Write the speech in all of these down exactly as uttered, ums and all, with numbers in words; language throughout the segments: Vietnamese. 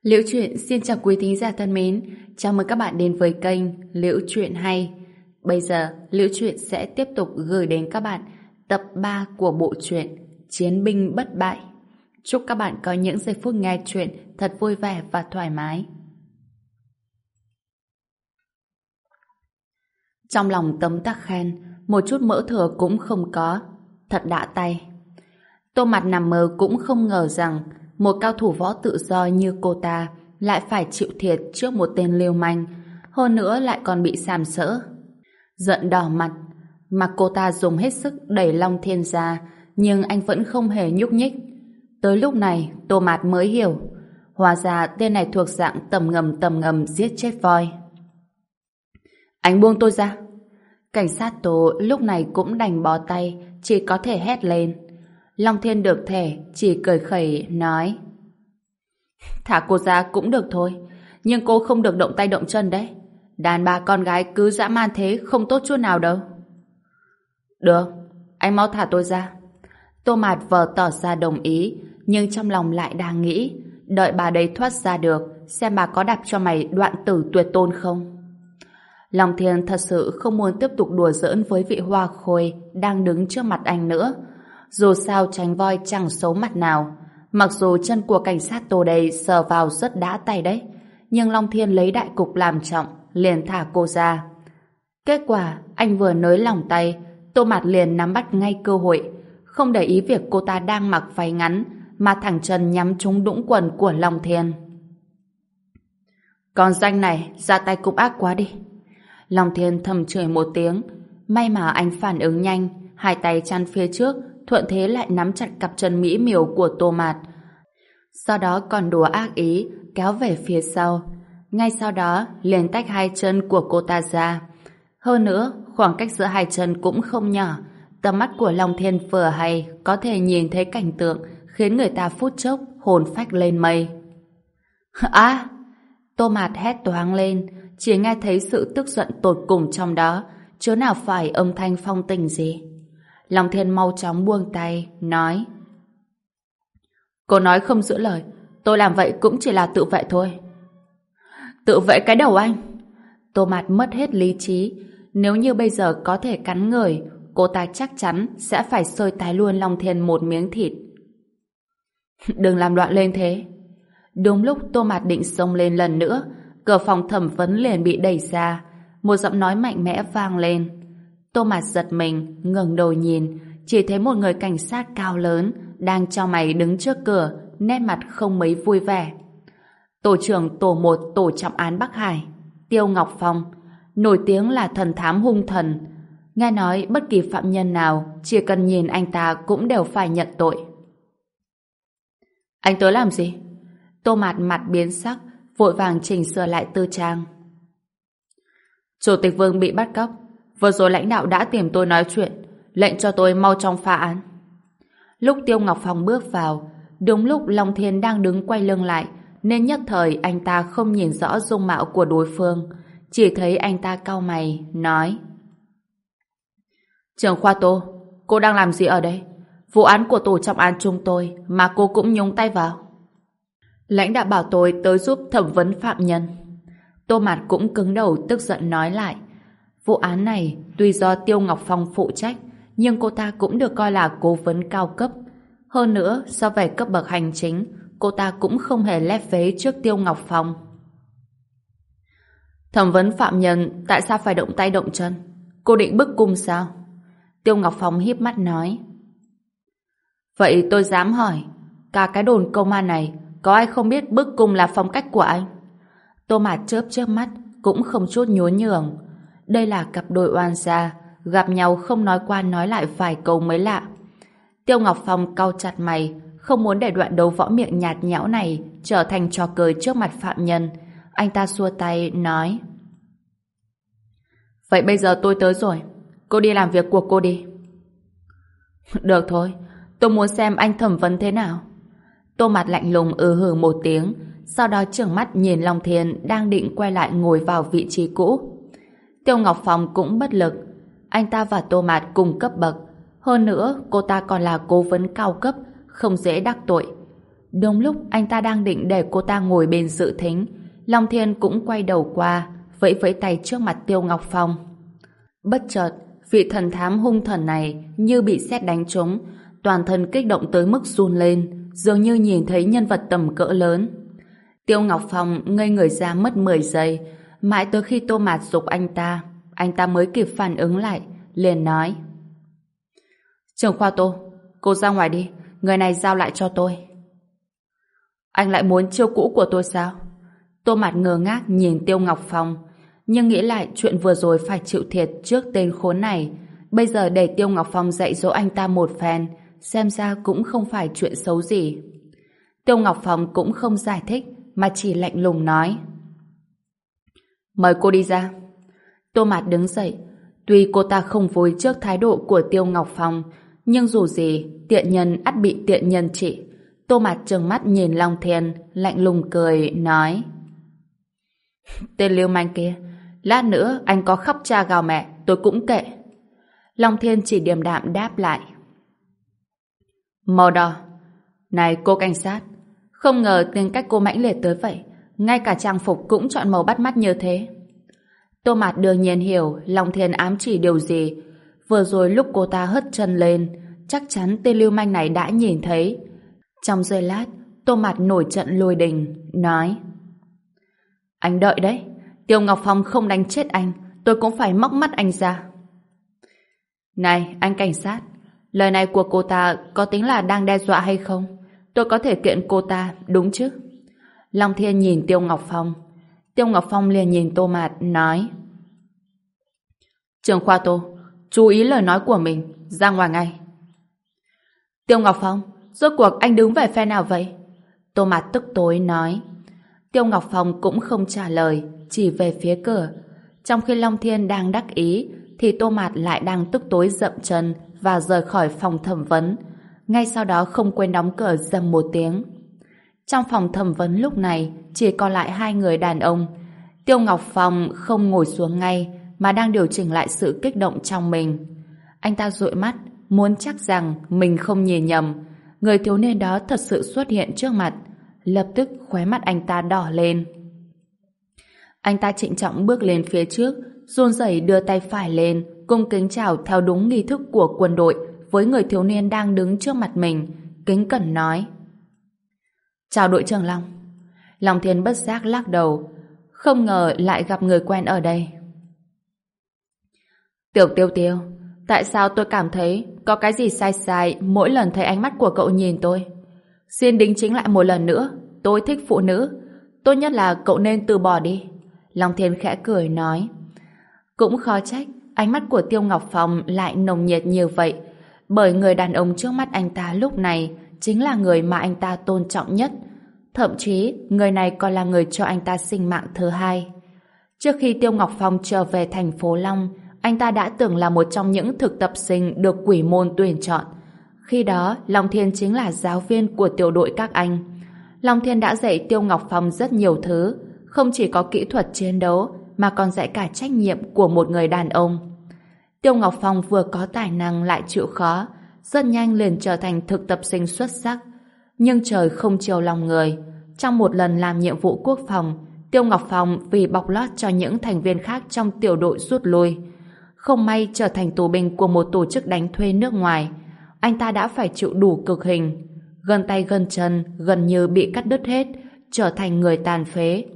Liễu Chuyện xin chào quý thính giả thân mến, chào mừng các bạn đến với kênh Liễu Chuyện Hay. Bây giờ, Liễu Chuyện sẽ tiếp tục gửi đến các bạn tập ba của bộ truyện Chiến binh bất bại. Chúc các bạn có những giây phút nghe chuyện thật vui vẻ và thoải mái. Trong lòng Tấm Tắc khen, một chút mỡ thừa cũng không có, thật đã tay. Tô Mặt nằm mơ cũng không ngờ rằng một cao thủ võ tự do như cô ta lại phải chịu thiệt trước một tên lưu manh, hơn nữa lại còn bị sàm sỡ. Giận đỏ mặt, mặc cô ta dùng hết sức đẩy Long Thiên ra, nhưng anh vẫn không hề nhúc nhích. Tới lúc này, Tô Mạt mới hiểu, hóa ra tên này thuộc dạng tầm ngầm tầm ngầm giết chết voi. Anh buông tôi ra. Cảnh sát Tô lúc này cũng đành bó tay, chỉ có thể hét lên. Long Thiên được thể, chỉ cười khẩy nói: thả cô ra cũng được thôi, nhưng cô không được động tay động chân đấy. Đàn bà con gái cứ dã man thế không tốt chút nào đâu. Được, anh mau thả tôi ra. Tô Mạt vờ tỏ ra đồng ý, nhưng trong lòng lại đang nghĩ, đợi bà đấy thoát ra được, xem bà có đạp cho mày đoạn tử tuyệt tôn không. Long Thiên thật sự không muốn tiếp tục đùa giỡn với vị hoa khôi đang đứng trước mặt anh nữa. Dù sao tránh voi chẳng xấu mặt nào. Mặc dù chân của cảnh sát Tô đây sờ vào rất đã tay đấy, nhưng Long Thiên lấy đại cục làm trọng, liền thả cô ra. Kết quả anh vừa nới lỏng tay, Tô Mạt liền nắm bắt ngay cơ hội, không để ý việc cô ta đang mặc váy ngắn, mà thẳng chân nhắm trúng đũng quần của Long Thiên. Con danh này ra tay cũng ác quá đi. Long Thiên thầm chửi một tiếng, may mà anh phản ứng nhanh, hai tay chăn phía trước, thuận thế lại nắm chặt cặp chân mỹ miều của Tô Mạt. Sau đó còn đùa ác ý, kéo về phía sau. Ngay sau đó, liền tách hai chân của cô ta ra. Hơn nữa, khoảng cách giữa hai chân cũng không nhỏ. Tầm mắt của Long Thiên vừa hay, có thể nhìn thấy cảnh tượng khiến người ta phút chốc hồn phách lên mây. À! Tô Mạt hét toáng lên, chỉ nghe thấy sự tức giận tột cùng trong đó, chứ nào phải âm thanh phong tình gì. Long Thiên mau chóng buông tay, nói: cô nói không giữ lời, tôi làm vậy cũng chỉ là tự vệ thôi. Tự vệ cái đầu anh! Tô Mạt mất hết lý trí, nếu như bây giờ có thể cắn người, cô ta chắc chắn sẽ phải xơi tái luôn Long Thiên một miếng thịt. Đừng làm loạn lên thế. Đúng lúc Tô Mạt định xông lên lần nữa, cửa phòng thẩm vấn liền bị đẩy ra, một giọng nói mạnh mẽ vang lên. Tô Mạt giật mình, ngẩng đầu nhìn, chỉ thấy một người cảnh sát cao lớn đang chau mày đứng trước cửa, nét mặt không mấy vui vẻ. Tổ trưởng tổ một tổ trọng án Bắc Hải, Tiêu Ngọc Phong, nổi tiếng là thần thám hung thần. Nghe nói bất kỳ phạm nhân nào chỉ cần nhìn anh ta cũng đều phải nhận tội. Anh tới làm gì? Tô Mạt mặt biến sắc, vội vàng chỉnh sửa lại tư trang. Chủ tịch Vương bị bắt cóc. Vừa rồi lãnh đạo đã tìm tôi nói chuyện, lệnh cho tôi mau chóng phá án. Lúc Tiêu Ngọc Phong bước vào, đúng lúc Long Thiên đang đứng quay lưng lại, nên nhất thời anh ta không nhìn rõ dung mạo của đối phương, chỉ thấy anh ta cau mày, nói: Trưởng khoa Tô, cô đang làm gì ở đây? Vụ án của tổ trọng án chúng tôi mà cô cũng nhúng tay vào. Lãnh đạo bảo tôi tới giúp thẩm vấn phạm nhân. Tô Mạt cũng cứng đầu tức giận nói lại: vụ án này tuy do Tiêu Ngọc Phong phụ trách, nhưng cô ta cũng được coi là cố vấn cao cấp. Hơn nữa, so về cấp bậc hành chính, cô ta cũng không hề lép vế trước Tiêu Ngọc Phong. Thẩm vấn phạm nhân, tại sao phải động tay động chân? Cô định bức cung sao? Tiêu Ngọc Phong híp mắt nói. Vậy tôi dám hỏi, cả cái đồn công an này, có ai không biết bức cung là phong cách của anh? Tô Mạt chớp chớp mắt, cũng không chút nhún nhường. Đây là cặp đôi oan gia, gặp nhau không nói qua nói lại vài câu mới lạ. Tiêu Ngọc Phong cau chặt mày, không muốn để đoạn đấu võ miệng nhạt nhẽo này trở thành trò cười trước mặt phạm nhân. Anh ta xua tay, nói: Vậy bây giờ tôi tới rồi, cô đi làm việc của cô đi. Được thôi, tôi muốn xem anh thẩm vấn thế nào. Tô Mạt lạnh lùng ừ hừ một tiếng, sau đó trừng mắt nhìn Long Thiên đang định quay lại ngồi vào vị trí cũ. Tiêu Ngọc Phong cũng bất lực. Anh ta và Tô Mạt cùng cấp bậc, hơn nữa cô ta còn là cố vấn cao cấp, không dễ đắc tội. Đúng lúc anh ta đang định để cô ta ngồi bên dự thính, Long Thiên cũng quay đầu qua, vẫy vẫy tay trước mặt Tiêu Ngọc Phong. Bất chợt, vị thần thám hung thần này như bị sét đánh trúng, toàn thân kích động tới mức run lên, dường như nhìn thấy nhân vật tầm cỡ lớn. Tiêu Ngọc Phong ngây người ra mất mười giây, mãi tới khi Tô Mạt giục anh ta, anh ta mới kịp phản ứng lại, liền nói: Trưởng khoa Tô, cô ra ngoài đi, người này giao lại cho tôi. Anh lại muốn chiêu cũ của tôi sao? Tô Mạt ngơ ngác nhìn Tiêu Ngọc Phong, nhưng nghĩ lại chuyện vừa rồi phải chịu thiệt trước tên khốn này, bây giờ để Tiêu Ngọc Phong dạy dỗ anh ta một phen, xem ra cũng không phải chuyện xấu gì. Tiêu Ngọc Phong cũng không giải thích, mà chỉ lạnh lùng nói: Mời cô đi ra. Tô Mạt đứng dậy, tuy cô ta không vui trước thái độ của Tiêu Ngọc Phong, nhưng dù gì tiện nhân ắt bị tiện nhân trị. Tô Mạt trừng mắt nhìn Long Thiên, lạnh lùng cười nói: Tên lưu manh kia, lát nữa anh có khóc cha gào mẹ tôi cũng kệ. Long Thiên chỉ điềm đạm đáp lại: Màu đỏ. Này cô cảnh sát, không ngờ tính cách cô mãnh liệt tới vậy, ngay cả trang phục cũng chọn màu bắt mắt như thế. Tô Mạt đương nhiên hiểu Long Thiên ám chỉ điều gì. Vừa rồi lúc cô ta hất chân lên, chắc chắn tên lưu manh này đã nhìn thấy. Trong giây lát, Tô Mạt nổi trận lôi đình, nói: Anh đợi đấy, Tiêu Ngọc Phong không đánh chết anh, tôi cũng phải móc mắt anh ra. Này, anh cảnh sát, lời này của cô ta có tính là đang đe dọa hay không? Tôi có thể kiện cô ta, đúng chứ? Long Thiên nhìn Tiêu Ngọc Phong. Tiêu Ngọc Phong liền nhìn Tô Mạt, nói: Trưởng khoa Tô, chú ý lời nói của mình, ra ngoài ngay. Tiêu Ngọc Phong, rốt cuộc anh đứng về phe nào vậy? Tô Mạt tức tối nói. Tiêu Ngọc Phong cũng không trả lời, chỉ về phía cửa. Trong khi Long Thiên đang đắc ý, thì Tô Mạt lại đang tức tối dậm chân và rời khỏi phòng thẩm vấn. Ngay sau đó không quên đóng cửa rầm một tiếng. Trong phòng thẩm vấn lúc này chỉ còn lại hai người đàn ông. Tiêu Ngọc Phong không ngồi xuống ngay, mà đang điều chỉnh lại sự kích động trong mình. Anh ta dụi mắt, muốn chắc rằng mình không nhìn nhầm. Người thiếu niên đó thật sự xuất hiện trước mặt. Lập tức khóe mắt anh ta đỏ lên. Anh ta trịnh trọng bước lên phía trước, run rẩy đưa tay phải lên, cung kính chào theo đúng nghi thức của quân đội với người thiếu niên đang đứng trước mặt mình, kính cẩn nói: Chào đội trưởng Long. Long Thiên bất giác lắc đầu, không ngờ lại gặp người quen ở đây. Tiểu Tiêu Tiêu, tại sao tôi cảm thấy có cái gì sai sai mỗi lần thấy ánh mắt của cậu nhìn tôi? Xin đính chính lại một lần nữa, tôi thích phụ nữ, tốt nhất là cậu nên từ bỏ đi. Long Thiên khẽ cười nói. Cũng khó trách ánh mắt của Tiêu Ngọc Phong lại nồng nhiệt như vậy, bởi người đàn ông trước mắt anh ta lúc này chính là người mà anh ta tôn trọng nhất. Thậm chí người này còn là người cho anh ta sinh mạng thứ hai. Trước khi Tiêu Ngọc Phong trở về thành phố Long, anh ta đã từng là một trong những thực tập sinh được quỷ môn tuyển chọn. Khi đó, Long Thiên chính là giáo viên của tiểu đội các anh. Long Thiên đã dạy Tiêu Ngọc Phong rất nhiều thứ, không chỉ có kỹ thuật chiến đấu, mà còn dạy cả trách nhiệm của một người đàn ông. Tiêu Ngọc Phong vừa có tài năng lại chịu khó, rất nhanh liền trở thành thực tập sinh xuất sắc. Nhưng trời không chiều lòng người. Trong một lần làm nhiệm vụ quốc phòng, Tiêu Ngọc Phong vì bọc lót cho những thành viên khác trong tiểu đội rút lui, không may trở thành tù binh của một tổ chức đánh thuê nước ngoài. Anh ta đã phải chịu đủ cực hình, gân tay gân chân gần như bị cắt đứt hết, trở thành người tàn phế.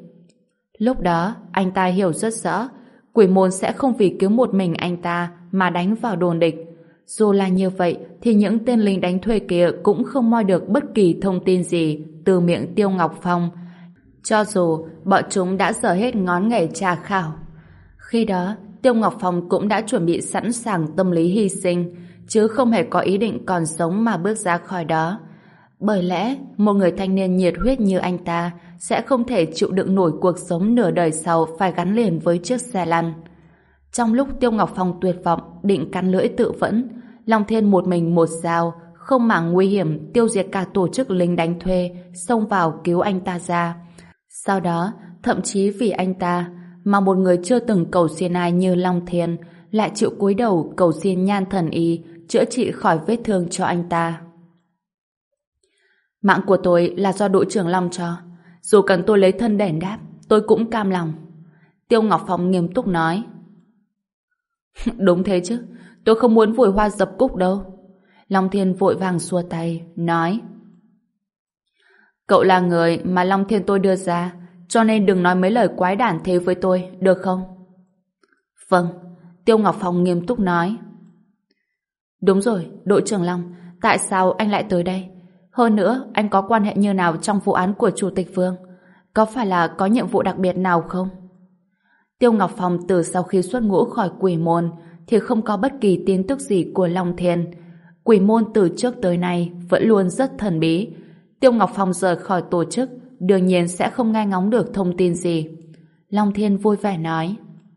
Lúc đó, anh ta hiểu rất rõ, quỷ môn sẽ không vì cứu một mình anh ta mà đánh vào đồn địch. Dù là như vậy, thì những tên lính đánh thuê kia cũng không moi được bất kỳ thông tin gì từ miệng Tiêu Ngọc Phong, cho dù bọn chúng đã dở hết ngón nghề tra khảo. Khi đó, Tiêu Ngọc Phong cũng đã chuẩn bị sẵn sàng tâm lý hy sinh, chứ không hề có ý định còn sống mà bước ra khỏi đó. Bởi lẽ, một người thanh niên nhiệt huyết như anh ta sẽ không thể chịu đựng nổi cuộc sống nửa đời sau phải gắn liền với chiếc xe lăn. Trong lúc Tiêu Ngọc Phong tuyệt vọng, định cắn lưỡi tự vẫn, Long Thiên một mình một dao, không màng nguy hiểm tiêu diệt cả tổ chức lính đánh thuê, xông vào cứu anh ta ra. Sau đó, thậm chí vì anh ta, mà một người chưa từng cầu xin ai như Long Thiên lại chịu cúi đầu cầu xin Nhan Thần Y chữa trị khỏi vết thương cho anh ta. Mạng của tôi là do đội trưởng Long cho. Dù cần tôi lấy thân đền đáp, tôi cũng cam lòng. Tiêu Ngọc Phong nghiêm túc nói. Đúng thế chứ, tôi không muốn vùi hoa dập cúc đâu. Long Thiên vội vàng xua tay, nói. Cậu là người mà Long Thiên tôi đưa ra, cho nên đừng nói mấy lời quái đản thế với tôi, được không? Vâng, Tiêu Ngọc Phong nghiêm túc nói. Đúng rồi, đội trưởng Long, tại sao anh lại tới đây? Hơn nữa, anh có quan hệ như nào trong vụ án của Chủ tịch Vương? Có phải là có nhiệm vụ đặc biệt nào không? Tiêu Ngọc Phong từ sau khi xuất ngũ khỏi Quỷ Môn thì không có bất kỳ tin tức gì của Long Thiên. Quỷ Môn từ trước tới nay vẫn luôn rất thần bí. Tiêu Ngọc Phong rời khỏi tổ chức, đương nhiên sẽ không nghe ngóng được thông tin gì. Long Thiên vui vẻ nói.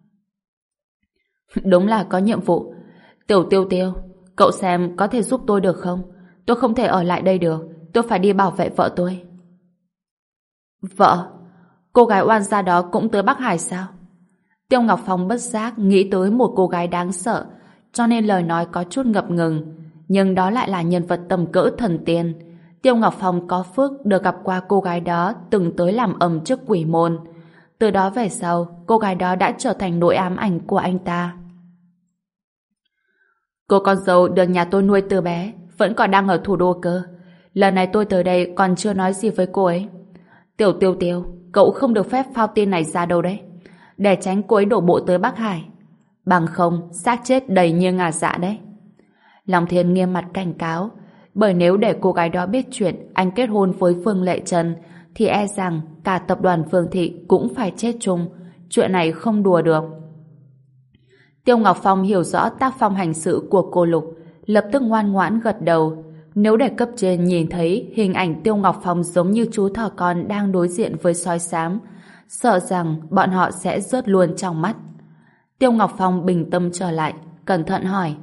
Đúng là có nhiệm vụ. Tiểu Tiêu Tiêu, cậu xem có thể giúp tôi được không? Tôi không thể ở lại đây được. Tôi phải đi bảo vệ vợ tôi. Vợ? Cô gái oan gia đó cũng tới Bắc Hải sao? Tiêu Ngọc Phong bất giác nghĩ tới một cô gái đáng sợ, cho nên lời nói có chút ngập ngừng. Nhưng đó lại là nhân vật tầm cỡ thần tiên. Tiêu Ngọc Phong có phước được gặp qua cô gái đó từng tới làm ầm trước Quỷ Môn. Từ đó về sau, cô gái đó đã trở thành nỗi ám ảnh của anh ta. Cô con dâu được nhà tôi nuôi từ bé, vẫn còn đang ở thủ đô cơ. Lần này tôi tới đây còn chưa nói gì với cô ấy. Tiểu Tiêu Tiêu, cậu không được phép phao tin này ra đâu đấy, để tránh cô ấy đổ bộ tới Bắc Hải. Bằng không, xác chết đầy như ngà dạ đấy. Long Thiên nghiêm mặt cảnh cáo, bởi nếu để cô gái đó biết chuyện anh kết hôn với Vương Lệ Trần, thì e rằng cả tập đoàn Vương Thị cũng phải chết chung. Chuyện này không đùa được. Tiêu Ngọc Phong hiểu rõ tác phong hành sự của cô Lục, lập tức ngoan ngoãn gật đầu. Nếu để cấp trên nhìn thấy hình ảnh Tiêu Ngọc Phong giống như chú thỏ con đang đối diện với sói xám, sợ rằng bọn họ sẽ rớt luôn trong mắt. Tiêu Ngọc Phong bình tâm trở lại, cẩn thận hỏi.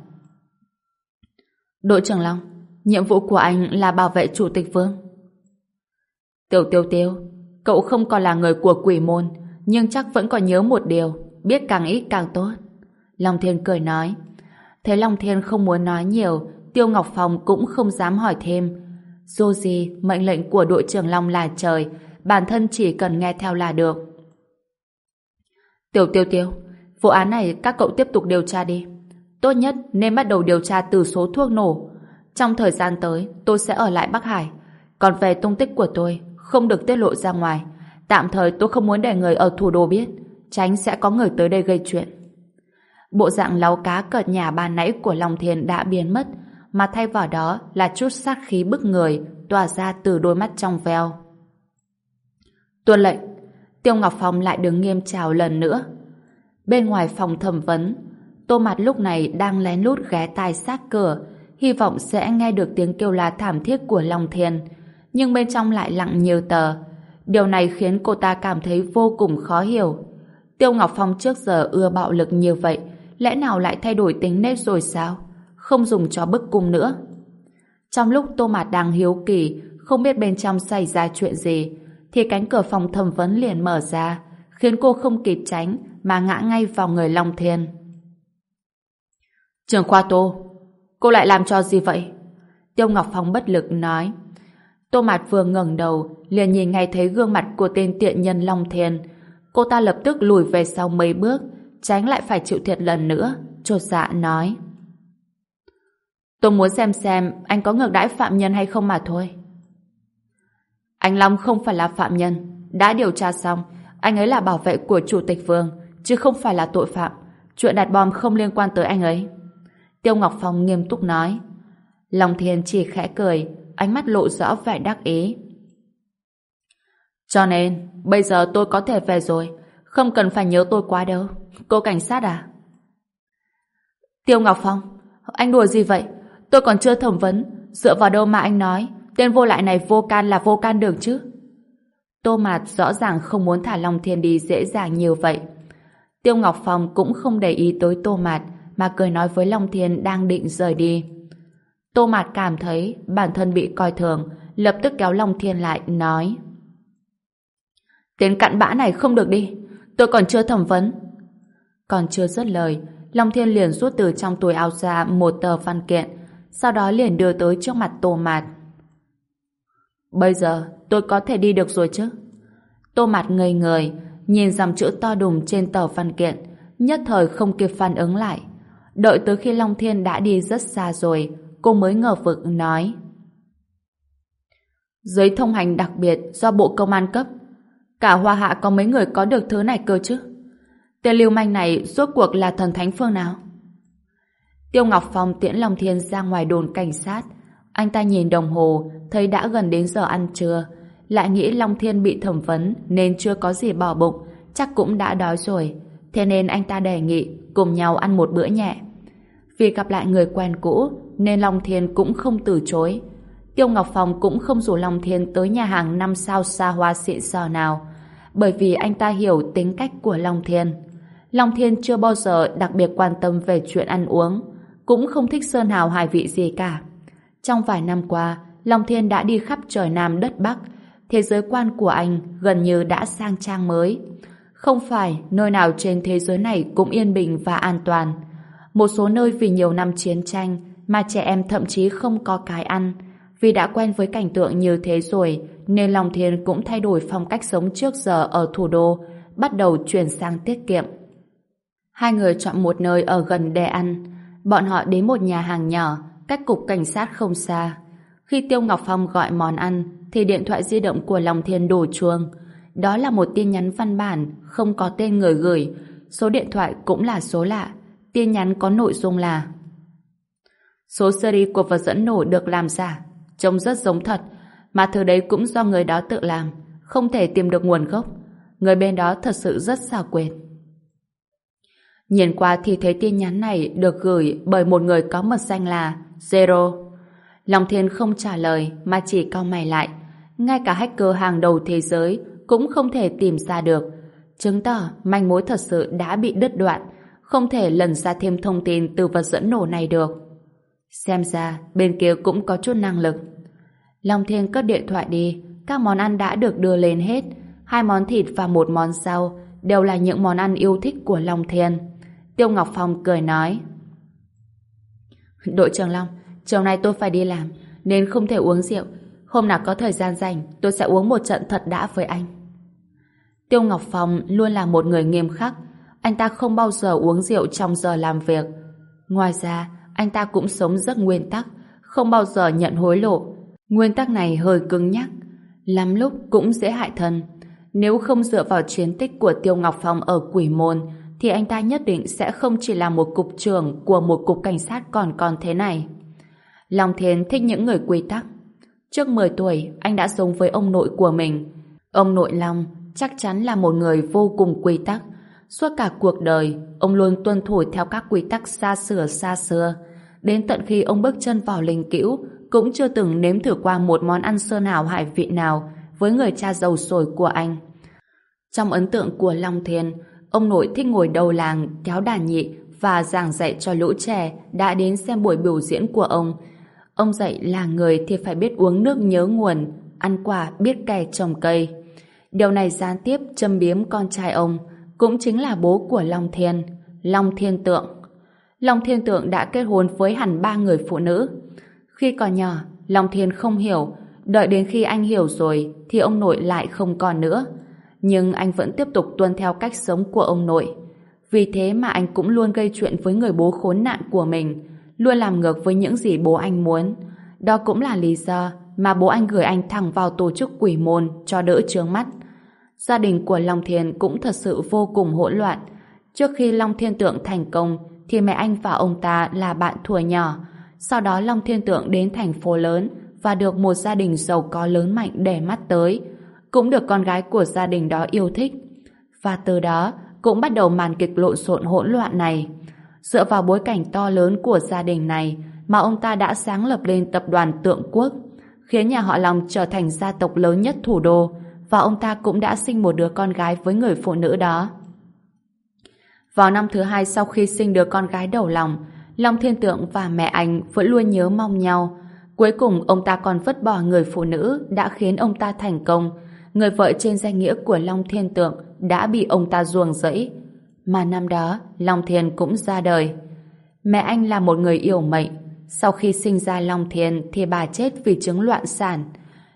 Đội trưởng Long, nhiệm vụ của anh là bảo vệ Chủ tịch Vương. Tiểu Tiêu Tiêu, cậu không còn là người của Quỷ Môn, nhưng chắc vẫn còn nhớ một điều, biết càng ít càng tốt. Long Thiên cười nói. Thấy Long Thiên không muốn nói nhiều, Tiêu Ngọc Phong cũng không dám hỏi thêm. Dù gì, mệnh lệnh của đội trưởng Long là trời, bản thân chỉ cần nghe theo là được. Tiểu Tiêu Tiêu, vụ án này các cậu tiếp tục điều tra đi. Tốt nhất nên bắt đầu điều tra từ số thuốc nổ. Trong thời gian tới, tôi sẽ ở lại Bắc Hải. Còn về tung tích của tôi, không được tiết lộ ra ngoài. Tạm thời tôi không muốn để người ở thủ đô biết, tránh sẽ có người tới đây gây chuyện. Bộ dạng láu cá cợt nhả ban nãy của Long Thiên đã biến mất, mà thay vào đó là chút sát khí bức người tỏa ra từ đôi mắt trong veo. Tuân lệnh. Tiêu Ngọc Phong lại đứng nghiêm chào lần nữa. Bên ngoài phòng thẩm vấn, Tô Mạt lúc này đang lén lút ghé tai sát cửa, hy vọng sẽ nghe được tiếng kêu la thảm thiết của Long Thiên, nhưng bên trong lại lặng như tờ. Điều này khiến cô ta cảm thấy vô cùng khó hiểu. Tiêu Ngọc Phong trước giờ ưa bạo lực như vậy, lẽ nào lại thay đổi tính nết rồi sao? Không dùng cho bức cung nữa. Trong lúc Tô Mạt đang hiếu kỳ, không biết bên trong xảy ra chuyện gì, thì cánh cửa phòng thẩm vấn liền mở ra, khiến cô không kịp tránh mà ngã ngay vào người Long Thiên. Trưởng khoa Tô, cô lại làm cho gì vậy? Tiêu Ngọc Phong bất lực nói. Tô Mạt vừa ngẩng đầu, liền nhìn ngay thấy gương mặt của tên tiện nhân Long Thiên. Cô ta lập tức lùi về sau mấy bước, tránh lại phải chịu thiệt lần nữa, chột dạ nói. Tôi muốn xem xem anh có ngược đãi phạm nhân hay không mà thôi. Anh Long không phải là phạm nhân. Đã điều tra xong, anh ấy là bảo vệ của Chủ tịch Vương, chứ không phải là tội phạm. Chuyện đặt bom không liên quan tới anh ấy. Tiêu Ngọc Phong nghiêm túc nói. Long Thiên chỉ khẽ cười, ánh mắt lộ rõ vẻ đắc ý. Cho nên, bây giờ tôi có thể về rồi, không cần phải nhớ tôi quá đâu. Cô cảnh sát à? Tiêu Ngọc Phong, anh đùa gì vậy? Tôi còn chưa thẩm vấn, dựa vào đâu mà anh nói tên vô lại này vô can là vô can được chứ? Tô Mạt rõ ràng không muốn thả Long Thiên đi dễ dàng như vậy. Tiêu Ngọc Phong cũng không để ý tới Tô Mạt, mà cười nói với Long Thiên đang định rời đi. Tô Mạt cảm thấy bản thân bị coi thường, lập tức kéo Long Thiên lại, nói. Tên cặn bã này không được đi, tôi còn chưa thẩm vấn. Còn chưa dứt lời, Long Thiên liền rút từ trong túi áo ra một tờ văn kiện, sau đó liền đưa tới trước mặt Tô Mạt. Bây giờ tôi có thể đi được rồi chứ? Tô Mạt ngây người, nhìn dòng chữ to đùng trên tờ văn kiện, nhất thời không kịp phản ứng lại. Đợi tới khi Long Thiên đã đi rất xa rồi, cô mới ngờ vực nói. Giấy thông hành đặc biệt do Bộ Công an cấp. Cả Hoa Hạ có mấy người có được thứ này cơ chứ? Tên lưu manh này rốt cuộc là thần thánh phương nào? Tiêu Ngọc Phong tiễn Long Thiên ra ngoài đồn cảnh sát. Anh ta nhìn đồng hồ, thấy đã gần đến giờ ăn trưa. Lại nghĩ Long Thiên bị thẩm vấn nên chưa có gì bỏ bụng, chắc cũng đã đói rồi. Thế nên anh ta đề nghị cùng nhau ăn một bữa nhẹ. Vì gặp lại người quen cũ nên Long Thiên cũng không từ chối. Tiêu Ngọc Phong cũng không rủ Long Thiên tới nhà hàng năm sao xa hoa xịn sò nào, bởi vì anh ta hiểu tính cách của Long Thiên. Long Thiên chưa bao giờ đặc biệt quan tâm về chuyện ăn uống, cũng không thích sơn hào hải vị gì cả. Trong vài năm qua, Long Thiên đã đi khắp trời Nam đất Bắc, thế giới quan của anh gần như đã sang trang mới. Không phải nơi nào trên thế giới này cũng yên bình và an toàn. Một số nơi vì nhiều năm chiến tranh mà trẻ em thậm chí không có cái ăn. Vì đã quen với cảnh tượng như thế rồi nên Long Thiên cũng thay đổi phong cách sống trước giờ ở thủ đô, bắt đầu chuyển sang tiết kiệm. Hai người chọn một nơi ở gần để ăn. Bọn họ đến một nhà hàng nhỏ cách cục cảnh sát không xa. Khi Tiêu Ngọc Phong gọi món ăn thì điện thoại di động của Long Thiên đổ chuông. Đó là một tin nhắn văn bản không có tên người gửi, số điện thoại cũng là số lạ. Tin nhắn có nội dung là: số series của vật dẫn nổ được làm giả, trông rất giống thật, mà thứ đấy cũng do người đó tự làm, không thể tìm được nguồn gốc. Người bên đó thật sự rất xảo quyệt. Nhìn qua thì thấy tin nhắn này được gửi bởi một người có mật danh là Zero. Long Thiên không trả lời mà chỉ cau mày lại. Ngay cả hacker hàng đầu thế giới cũng không thể tìm ra được, chứng tỏ manh mối thật sự đã bị đứt đoạn, không thể lần ra thêm thông tin từ vật dẫn nổ này được. Xem ra bên kia cũng có chút năng lực. Long Thiên cất điện thoại đi. Các món ăn đã được đưa lên hết. Hai món thịt và một món rau đều là những món ăn yêu thích của Long Thiên. Tiêu Ngọc Phong cười nói: đội trưởng Long, chiều nay tôi phải đi làm nên không thể uống rượu. Hôm nào có thời gian rảnh tôi sẽ uống một trận thật đã với anh. Tiêu Ngọc Phong luôn là một người nghiêm khắc. Anh ta không bao giờ uống rượu trong giờ làm việc. Ngoài ra anh ta cũng sống rất nguyên tắc, không bao giờ nhận hối lộ. Nguyên tắc này hơi cứng nhắc, lắm lúc cũng dễ hại thân. Nếu không dựa vào chiến tích của Tiêu Ngọc Phong ở Quỷ Môn thì anh ta nhất định sẽ không chỉ là một cục trưởng của một cục cảnh sát còn còn thế này. Long Thiên thích những người quy tắc. Trước mười tuổi anh đã sống với ông nội của mình. Ông nội Long chắc chắn là một người vô cùng quy tắc. Suốt cả cuộc đời ông luôn tuân thủ theo các quy tắc xa xưa xa xưa. Đến tận khi ông bước chân vào linh cữu cũng chưa từng nếm thử qua một món ăn sơn hào hải vị nào với người cha giàu sổi của anh. Trong ấn tượng của Long Thiên, ông nội thích ngồi đầu làng kéo đàn nhị và giảng dạy cho lũ trẻ đã đến xem buổi biểu diễn của ông. Ông dạy là người thì phải biết uống nước nhớ nguồn, ăn quả biết cày trồng cây. Điều này gián tiếp châm biếm con trai ông, cũng chính là bố của Long Thiên, Long Thiên Tượng. Long Thiên Tượng đã kết hôn với hẳn ba người phụ nữ. Khi còn nhỏ, Long Thiên không hiểu, đợi đến khi anh hiểu rồi thì ông nội lại không còn nữa. Nhưng anh vẫn tiếp tục tuân theo cách sống của ông nội. Vì thế mà anh cũng luôn gây chuyện với người bố khốn nạn của mình, luôn làm ngược với những gì bố anh muốn. Đó cũng là lý do mà bố anh gửi anh thẳng vào tổ chức Quỷ Môn cho đỡ chướng mắt. Gia đình của Long Thiên cũng thật sự vô cùng hỗn loạn. Trước khi Long Thiên Tượng thành công thì mẹ anh và ông ta là bạn thuở nhỏ. Sau đó Long Thiên Tượng đến thành phố lớn và được một gia đình giàu có lớn mạnh để mắt tới, cũng được con gái của gia đình đó yêu thích. Và từ đó cũng bắt đầu màn kịch lộn xộn hỗn loạn này. Dựa vào bối cảnh to lớn của gia đình này mà ông ta đã sáng lập lên tập đoàn Tượng Quốc, khiến nhà họ Long trở thành gia tộc lớn nhất thủ đô, và ông ta cũng đã sinh một đứa con gái với người phụ nữ đó. Vào năm thứ hai sau khi sinh đứa con gái đầu lòng, Long Thiên Tượng và mẹ anh vẫn luôn nhớ mong nhau. Cuối cùng ông ta còn vứt bỏ người phụ nữ đã khiến ông ta thành công. Người vợ trên danh nghĩa của Long Thiên Tượng đã bị ông ta ruồng rẫy. Mà năm đó, Long Thiên cũng ra đời. Mẹ anh là một người yểu mệnh. Sau khi sinh ra Long Thiên thì bà chết vì chứng loạn sản.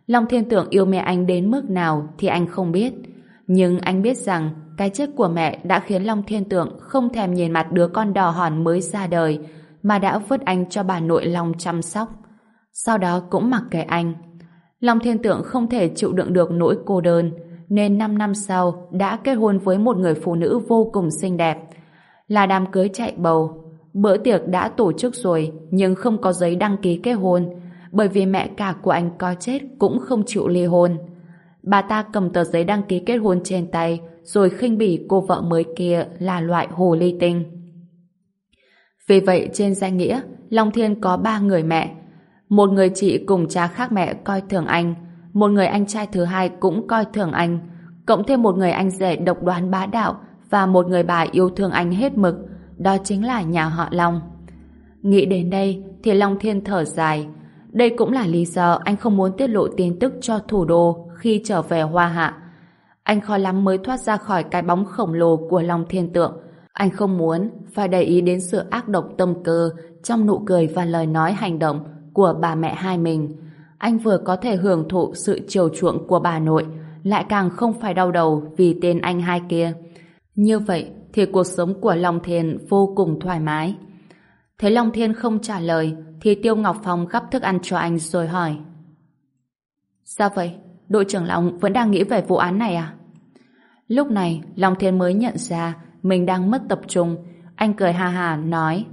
Long Thiên Tượng yêu mẹ anh đến mức nào thì anh không biết. Nhưng anh biết rằng cái chết của mẹ đã khiến Long Thiên Tượng không thèm nhìn mặt đứa con đỏ hòn mới ra đời, mà đã vứt anh cho bà nội Long chăm sóc. Sau đó cũng mặc kệ anh. Long Thiên Tượng không thể chịu đựng được nỗi cô đơn, nên năm năm sau đã kết hôn với một người phụ nữ vô cùng xinh đẹp. Là đám cưới chạy bầu. Bữa tiệc đã tổ chức rồi, nhưng không có giấy đăng ký kết hôn, bởi vì mẹ cả của anh có chết cũng không chịu ly hôn. Bà ta cầm tờ giấy đăng ký kết hôn trên tay, rồi khinh bỉ cô vợ mới kia là loại hồ ly tinh. Vì vậy trên danh nghĩa, Long Thiên có ba người mẹ. Một người chị cùng cha khác mẹ coi thường anh, một người anh trai thứ hai cũng coi thường anh, cộng thêm một người anh rể độc đoán bá đạo và một người bà yêu thương anh hết mực, đó chính là nhà họ Long. Nghĩ đến đây thì Long Thiên thở dài. Đây cũng là lý do anh không muốn tiết lộ tin tức cho thủ đô khi trở về Hoa Hạ. Anh khó lắm mới thoát ra khỏi cái bóng khổng lồ của Long Thiên Tượng. Anh không muốn phải để ý đến sự ác độc tâm cơ trong nụ cười và lời nói hành động của bà mẹ hai mình. Anh vừa có thể hưởng thụ sự chiều chuộng của bà nội, lại càng không phải đau đầu vì tên anh hai kia. Như vậy thì cuộc sống của Long Thiên vô cùng thoải mái. Thấy Long Thiên không trả lời thì Tiêu Ngọc Phong gắp thức ăn cho anh rồi hỏi: Sao vậy? Đội trưởng Long vẫn đang nghĩ về vụ án này à? Lúc này Long Thiên mới nhận ra mình đang mất tập trung. Anh cười ha ha nói: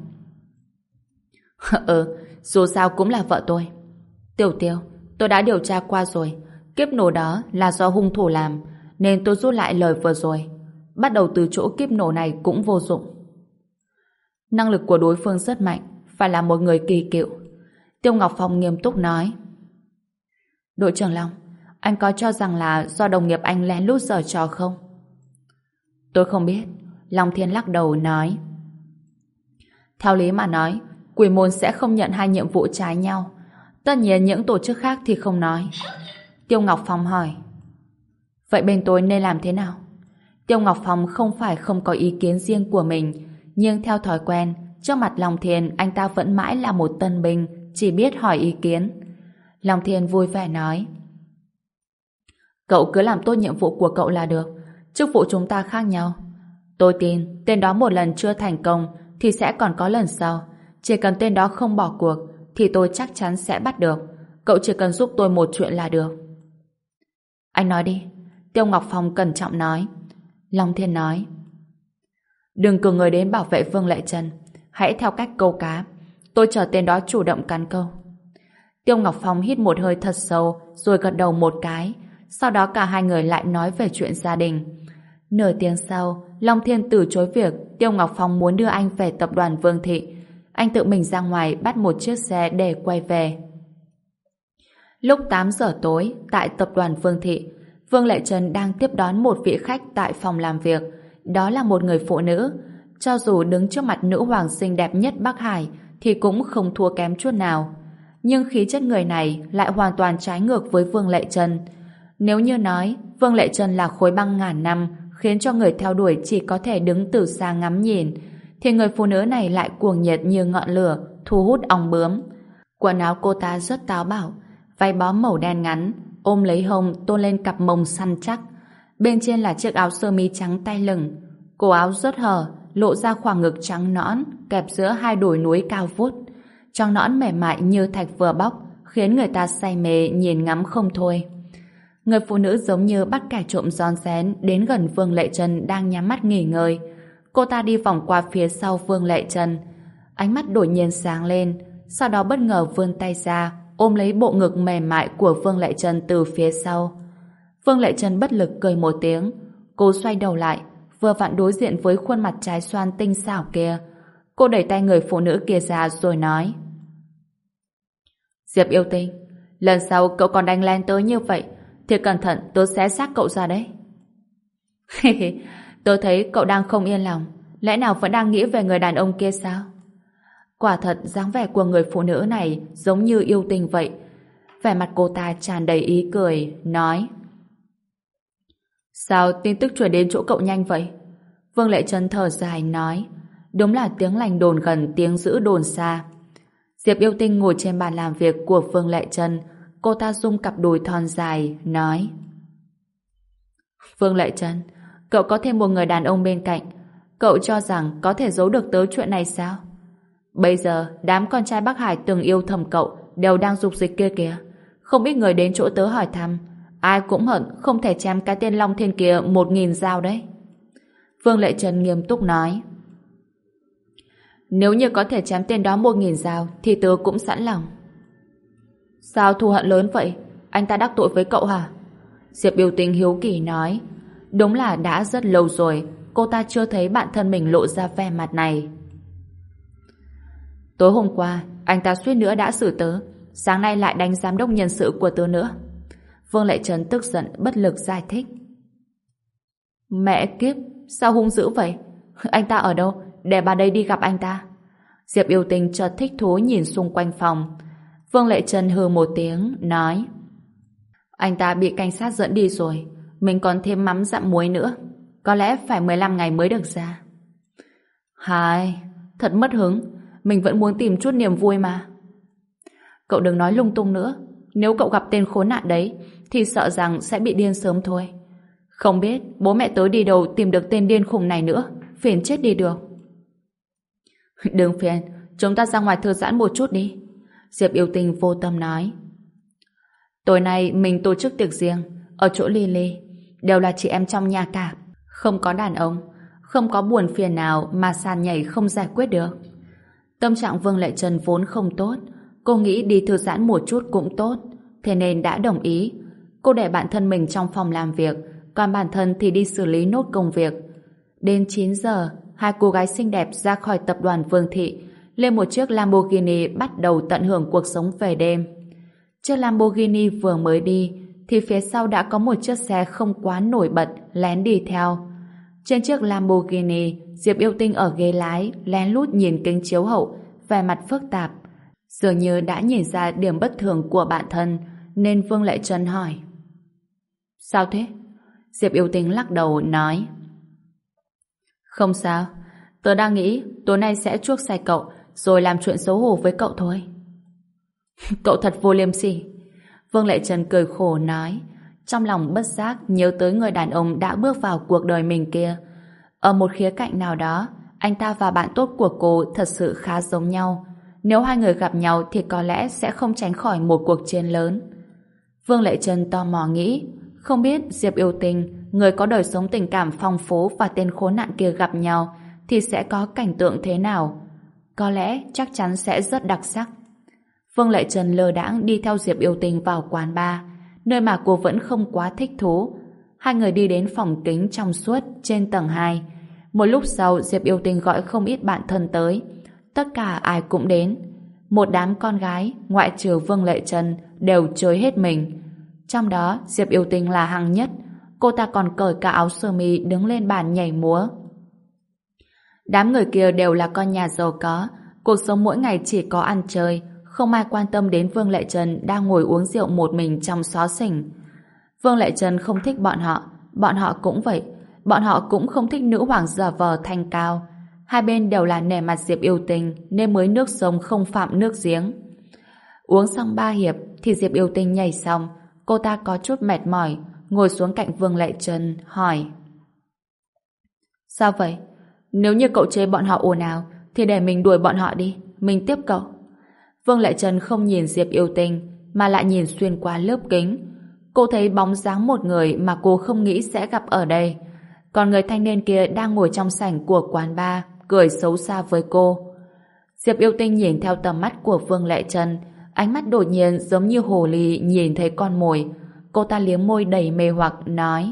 Ừ, dù sao cũng là vợ tôi. Tiểu Tiêu, tôi đã điều tra qua rồi. Kiếp nổ đó là do hung thủ làm, nên tôi rút lại lời vừa rồi. Bắt đầu từ chỗ kiếp nổ này cũng vô dụng. Năng lực của đối phương rất mạnh, phải là một người kỳ cựu. Tiêu Ngọc Phong nghiêm túc nói: Đội trưởng Long, anh có cho rằng là do đồng nghiệp anh lén lút giở trò không? Tôi không biết. Long Thiên lắc đầu nói: Theo lý mà nói, quỷ môn sẽ không nhận hai nhiệm vụ trái nhau. Tất nhiên những tổ chức khác thì không nói. Tiêu Ngọc Phong hỏi: Vậy bên tôi nên làm thế nào? Tiêu Ngọc Phong không phải không có ý kiến riêng của mình, nhưng theo thói quen, trước mặt Long Thiên anh ta vẫn mãi là một tân binh, chỉ biết hỏi ý kiến. Long Thiên vui vẻ nói: Cậu cứ làm tốt nhiệm vụ của cậu là được. Chức vụ chúng ta khác nhau. Tôi tin tên đó một lần chưa thành công thì sẽ còn có lần sau. Chỉ cần tên đó không bỏ cuộc thì tôi chắc chắn sẽ bắt được. Cậu chỉ cần giúp tôi một chuyện là được. Anh nói đi. Tiêu Ngọc Phong cẩn trọng nói. Long Thiên nói: Đừng cử người đến bảo vệ Vương Lệ Trần. Hãy theo cách câu cá. Tôi chờ tên đó chủ động cắn câu. Tiêu Ngọc Phong hít một hơi thật sâu rồi gật đầu một cái. Sau đó cả hai người lại nói về chuyện gia đình. Nửa tiếng sau, Long Thiên từ chối việc Tiêu Ngọc Phong muốn đưa anh về tập đoàn Vương Thị. Anh tự mình ra ngoài bắt một chiếc xe để quay về. Lúc tám giờ tối, tại tập đoàn Vương Thị, Vương Lệ Trần đang tiếp đón một vị khách tại phòng làm việc. Đó là một người phụ nữ. Cho dù đứng trước mặt nữ hoàng xinh đẹp nhất Bắc Hải thì cũng không thua kém chút nào. Nhưng khí chất người này lại hoàn toàn trái ngược với Vương Lệ Trần. Nếu như nói Vương Lệ Trần là khối băng ngàn năm khiến cho người theo đuổi chỉ có thể đứng từ xa ngắm nhìn, thì người phụ nữ này lại cuồng nhiệt như ngọn lửa, thu hút ong bướm. Quần áo cô ta rất táo bạo, váy bó màu đen ngắn, ôm lấy hông tôn lên cặp mông săn chắc. Bên trên là chiếc áo sơ mi trắng tay lửng, cổ áo rất hở, lộ ra khoảng ngực trắng nõn kẹp giữa hai đồi núi cao vút. Trắng nõn mềm mại như thạch vừa bóc, khiến người ta say mê nhìn ngắm không thôi. Người phụ nữ giống như bắt kẻ trộm rón rén đến gần Vương Lệ Trần đang nhắm mắt nghỉ ngơi. Cô ta đi vòng qua phía sau Vương Lệ Trần. Ánh mắt đột nhiên sáng lên, sau đó bất ngờ vươn tay ra, ôm lấy bộ ngực mềm mại của Vương Lệ Trần từ phía sau. Vương Lệ Trần bất lực cười một tiếng. Cô xoay đầu lại, vừa vặn đối diện với khuôn mặt trái xoan tinh xảo kia. Cô đẩy tay người phụ nữ kia ra rồi nói: Diệp yêu tinh, lần sau cậu còn đánh lén tới như vậy thì cẩn thận tôi xé xác cậu ra đấy. Tôi thấy cậu đang không yên lòng, lẽ nào vẫn đang nghĩ về người đàn ông kia sao? Quả thật dáng vẻ của người phụ nữ này giống như yêu tinh vậy. Vẻ mặt cô ta tràn đầy ý cười, nói: Sao tin tức truyền đến chỗ cậu nhanh vậy? Vương Lệ Trần thở dài nói: Đúng là tiếng lành đồn gần, tiếng dữ đồn xa. Diệp yêu tinh ngồi trên bàn làm việc của Vương Lệ Trần, cô ta rung cặp đùi thon dài, nói: Vương Lệ Trần, cậu có thêm một người đàn ông bên cạnh, cậu cho rằng có thể giấu được tớ chuyện này sao? Bây giờ, đám con trai Bắc Hải từng yêu thầm cậu đều đang dục dịch kia kìa. Không ít người đến chỗ tớ hỏi thăm, ai cũng hận không thể chém cái tên Long Thiên kia một nghìn dao đấy. Vương Lệ Trần nghiêm túc nói: Nếu như có thể chém tên đó một nghìn dao thì tớ cũng sẵn lòng. Sao thù hận lớn vậy? Anh ta đắc tội với cậu hả? Diệp Yêu Tinh hiếu kỳ nói. Đúng là đã rất lâu rồi cô ta chưa thấy bạn thân mình lộ ra vẻ mặt này. Tối hôm qua anh ta suýt nữa đã xử tớ, sáng nay lại đánh giám đốc nhân sự của tớ nữa. Vương Lệ Trần tức giận bất lực giải thích. Mẹ kiếp, sao hung dữ vậy? Anh ta ở đâu? Để bà đây đi gặp anh ta. Diệp Yêu Tinh chợt thích thú nhìn xung quanh phòng. Vương Lệ Trần hừ một tiếng, nói: Anh ta bị cảnh sát dẫn đi rồi, mình còn thêm mắm dặm muối nữa, có lẽ phải mười lăm ngày mới được ra. Hai, thật mất hứng, mình vẫn muốn tìm chút niềm vui mà. Cậu đừng nói lung tung nữa, nếu cậu gặp tên khốn nạn đấy thì sợ rằng sẽ bị điên sớm thôi. Không biết bố mẹ tớ đi đâu tìm được tên điên khùng này nữa, phiền chết đi được. Đừng phiền, chúng ta ra ngoài thư giãn một chút đi. Diệp Yêu Tinh vô tâm nói. Tối nay mình tổ chức tiệc riêng ở chỗ Lily, đều là chị em trong nhà cả, không có đàn ông, không có buồn phiền nào mà sàn nhảy không giải quyết được. Tâm trạng Vương Lệ Trần vốn không tốt, cô nghĩ đi thư giãn một chút cũng tốt, thế nên đã đồng ý. Cô để bạn thân mình trong phòng làm việc, còn bản thân thì đi xử lý nốt công việc. Đến chín giờ, hai cô gái xinh đẹp ra khỏi tập đoàn Vương Thị, lên một chiếc Lamborghini bắt đầu tận hưởng cuộc sống về đêm. Chiếc Lamborghini vừa mới đi, thì phía sau đã có một chiếc xe không quá nổi bật lén đi theo. Trên chiếc Lamborghini, Diệp Yêu Tinh ở ghế lái, lén lút nhìn kính chiếu hậu, vẻ mặt phức tạp. Dường như đã nhìn ra điểm bất thường của bạn thân, nên Vương Lệ Trần hỏi. Sao thế? Diệp Yêu Tinh lắc đầu nói. Không sao, tớ đang nghĩ tối nay sẽ chuốc xe cậu, rồi làm chuyện xấu hổ với cậu thôi. Cậu thật vô liêm sỉ. Vương Lệ Trần cười khổ nói, trong lòng bất giác nhớ tới người đàn ông đã bước vào cuộc đời mình kia. Ở một khía cạnh nào đó, anh ta và bạn tốt của cô thật sự khá giống nhau. Nếu hai người gặp nhau thì có lẽ sẽ không tránh khỏi một cuộc chiến lớn. Vương Lệ Trần tò mò nghĩ, không biết Diệp Yêu Tinh, người có đời sống tình cảm phong phú, và tên khốn nạn kia gặp nhau thì sẽ có cảnh tượng thế nào. Có lẽ chắc chắn sẽ rất đặc sắc. Vương Lệ Trần lơ đãng đi theo Diệp Yêu Tinh vào quán bar, nơi mà cô vẫn không quá thích thú. Hai người đi đến phòng kính trong suốt trên tầng hai. Một lúc sau, Diệp Yêu Tinh gọi không ít bạn thân tới. Tất cả ai cũng đến. Một đám con gái, ngoại trừ Vương Lệ Trần, đều chơi hết mình. Trong đó, Diệp Yêu Tinh là hăng nhất. Cô ta còn cởi cả áo sơ mi đứng lên bàn nhảy múa. Đám người kia đều là con nhà giàu có, cuộc sống mỗi ngày chỉ có ăn chơi, không ai quan tâm đến Vương Lệ Trần đang ngồi uống rượu một mình trong xó xỉnh. Vương Lệ Trần không thích bọn họ, bọn họ cũng vậy, bọn họ cũng không thích nữ hoàng giả vờ thanh cao. Hai bên đều là nể mặt Diệp Yêu Tinh nên mới nước sông không phạm nước giếng. Uống xong ba hiệp thì Diệp Yêu Tinh nhảy xong, cô ta có chút mệt mỏi, ngồi xuống cạnh Vương Lệ Trần, hỏi. Sao vậy? Nếu như cậu chê bọn họ ồn ào thì để mình đuổi bọn họ đi, mình tiếp cậu. Vương Lệ Trần không nhìn Diệp Yêu Tinh mà lại nhìn xuyên qua lớp kính. Cô thấy bóng dáng một người mà cô không nghĩ sẽ gặp ở đây. Còn người thanh niên kia đang ngồi trong sảnh của quán bar, cười xấu xa với cô. Diệp Yêu Tinh nhìn theo tầm mắt của Vương Lệ Trần, ánh mắt đột nhiên giống như hồ ly nhìn thấy con mồi. Cô ta liếm môi đầy mê hoặc, nói.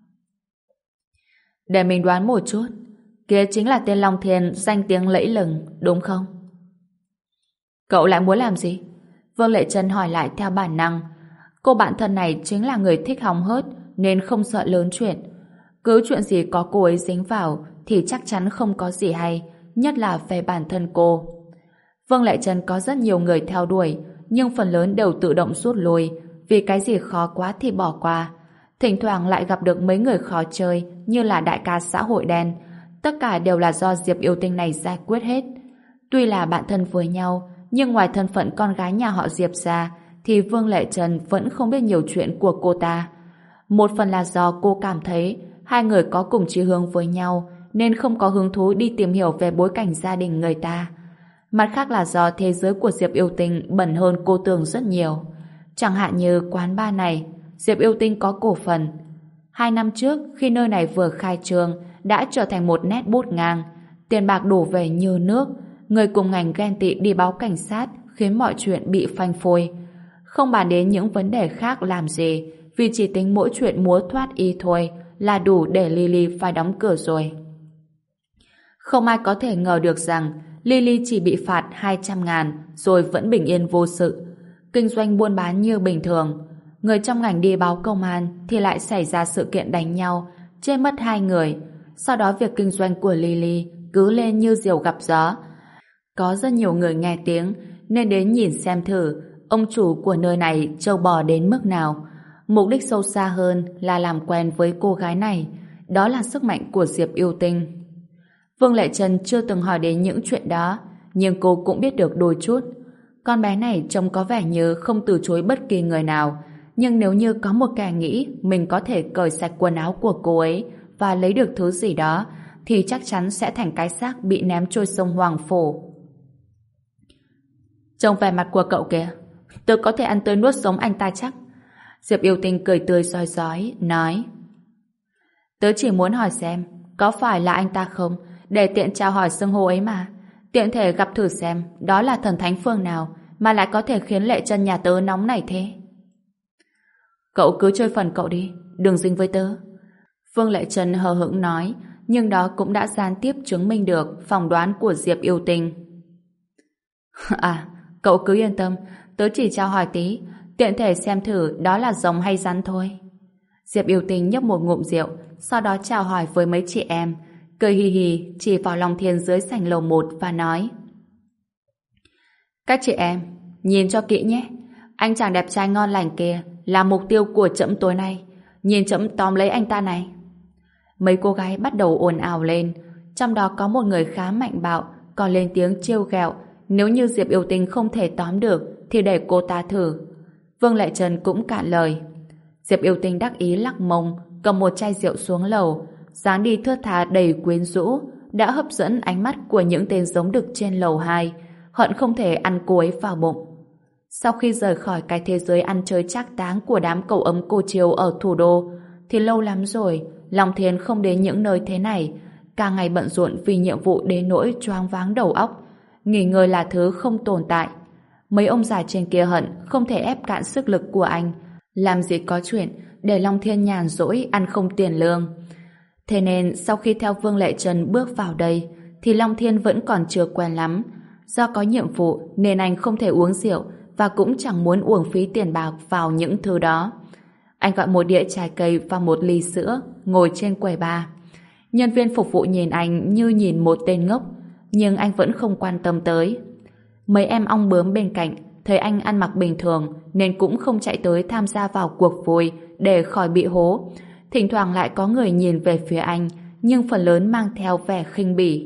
Để mình đoán một chút, kia chính là tên Long Thiên danh tiếng lẫy lừng, đúng không? Cậu lại muốn làm gì? Vương Lệ Trần hỏi lại theo bản năng. Cô bạn thân này chính là người thích hóng hớt nên không sợ lớn chuyện. Cứ chuyện gì có cô ấy dính vào thì chắc chắn không có gì hay, nhất là về bản thân cô. Vương Lệ Trần có rất nhiều người theo đuổi, nhưng phần lớn đều tự động rút lui, vì cái gì khó quá thì bỏ qua. Thỉnh thoảng lại gặp được mấy người khó chơi như là đại ca xã hội đen. Tất cả đều là do Diệp Yêu Tinh này giải quyết hết. Tuy là bạn thân với nhau, nhưng ngoài thân phận con gái nhà họ Diệp ra thì Vương Lệ Trần vẫn không biết nhiều chuyện của cô ta. Một phần là do cô cảm thấy hai người có cùng chí hướng với nhau nên không có hứng thú đi tìm hiểu về bối cảnh gia đình người ta. Mặt khác là do thế giới của Diệp Yêu Tinh bẩn hơn cô tưởng rất nhiều. Chẳng hạn như quán bar này, Diệp Yêu Tinh có cổ phần. Hai năm trước, khi nơi này vừa khai trương, đã trở thành một nét bút ngang. Tiền bạc đổ về như nước. Người cùng ngành ghen tị đi báo cảnh sát, khiến mọi chuyện bị phanh phui. Không bàn đến những vấn đề khác làm gì, vì chỉ tính mỗi chuyện múa thoát y thôi là đủ để Lily phải đóng cửa rồi. Không ai có thể ngờ được rằng Lily chỉ bị phạt hai trăm ngàn rồi vẫn bình yên vô sự. Kinh doanh buôn bán như bình thường. Người trong ngành đi báo công an thì lại xảy ra sự kiện đánh nhau, chết mất hai người. Sau đó việc kinh doanh của Lily cứ lên như diều gặp gió. Có rất nhiều người nghe tiếng nên đến nhìn xem thử ông chủ của nơi này trâu bò đến mức nào. Mục đích sâu xa hơn là làm quen với cô gái này. Đó là sức mạnh của Diệp Yêu Tinh. Vương Lệ Trần chưa từng hỏi đến những chuyện đó, nhưng cô cũng biết được đôi chút. Con bé này trông có vẻ như không từ chối bất kỳ người nào, nhưng nếu như có một kẻ nghĩ mình có thể cởi sạch quần áo của cô ấy và lấy được thứ gì đó, thì chắc chắn sẽ thành cái xác bị ném trôi sông Hoàng Phổ. Trông vẻ mặt của cậu kìa, tôi có thể ăn tươi nuốt sống anh ta chắc. Diệp Yêu Tinh cười tươi rói rói, nói: Tớ chỉ muốn hỏi xem có phải là anh ta không, để tiện chào hỏi xưng hô ấy mà. Tiện thể gặp thử xem đó là thần thánh phương nào mà lại có thể khiến Lệ Trân nhà tớ nóng nảy thế. Cậu cứ chơi phần cậu đi, đừng dính với tớ. Vương Lệ Trân hờ hững nói, nhưng đó cũng đã gián tiếp chứng minh được phỏng đoán của Diệp Yêu Tinh. À, cậu cứ yên tâm, tớ chỉ chào hỏi tí, tiện thể xem thử đó là rồng hay rắn thôi. Diệp Yêu Tinh nhấp một ngụm rượu, sau đó chào hỏi với mấy chị em, cười hì hì chỉ vào Long Thiên dưới sảnh lầu một và nói: Các chị em, nhìn cho kỹ nhé, anh chàng đẹp trai ngon lành kia là mục tiêu của trẫm tối nay, nhìn trẫm tóm lấy anh ta này. Mấy cô gái bắt đầu ồn ào lên, trong đó có một người khá mạnh bạo, còn lên tiếng trêu ghẹo, nếu như Diệp Yêu Tinh không thể tóm được thì để cô ta thử. Vương Lệ Trần cũng cạn lời. Diệp Yêu Tinh đắc ý lắc mông, cầm một chai rượu xuống lầu, dáng đi thướt tha đầy quyến rũ, đã hấp dẫn ánh mắt của những tên giống đực trên lầu hai, hận không thể ăn cô ấy vào bụng. Sau khi rời khỏi cái thế giới ăn chơi trác táng của đám cậu ấm cô chiều ở thủ đô, thì lâu lắm rồi Long Thiên không đến những nơi thế này, cả ngày bận rộn vì nhiệm vụ đến nỗi choáng váng đầu óc, nghỉ ngơi là thứ không tồn tại. Mấy ông già trên kia hận không thể ép cạn sức lực của anh, làm gì có chuyện để Long Thiên nhàn rỗi ăn không tiền lương. Thế nên sau khi theo Vương Lệ Trần bước vào đây thì Long Thiên vẫn còn chưa quen lắm. Do có nhiệm vụ nên anh không thể uống rượu và cũng chẳng muốn uổng phí tiền bạc vào những thứ đó. Anh gọi một đĩa trái cây và một ly sữa, ngồi trên quầy bar. Nhân viên phục vụ nhìn anh như nhìn một tên ngốc, nhưng anh vẫn không quan tâm tới. Mấy em ong bướm bên cạnh thấy anh ăn mặc bình thường nên cũng không chạy tới tham gia vào cuộc vui để khỏi bị hố. Thỉnh thoảng lại có người nhìn về phía anh, nhưng phần lớn mang theo vẻ khinh bỉ.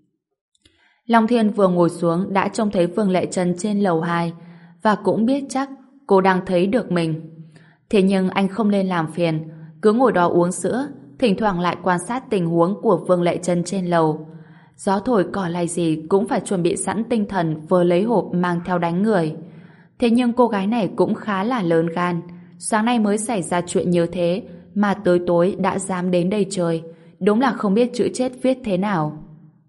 Long Thiên vừa ngồi xuống đã trông thấy Vương Lệ Trần trên lầu hai và cũng biết chắc cô đang thấy được mình. Thế nhưng anh không lên làm phiền, cứ ngồi đó uống sữa, thỉnh thoảng lại quan sát tình huống của Vương Lệ Trần trên lầu. Gió thổi cỏ lay gì cũng phải chuẩn bị sẵn tinh thần vừa lấy hộp mang theo đánh người. Thế nhưng cô gái này cũng khá là lớn gan. Sáng nay mới xảy ra chuyện như thế mà tới tối đã dám đến đây chơi. Đúng là không biết chữ chết viết thế nào.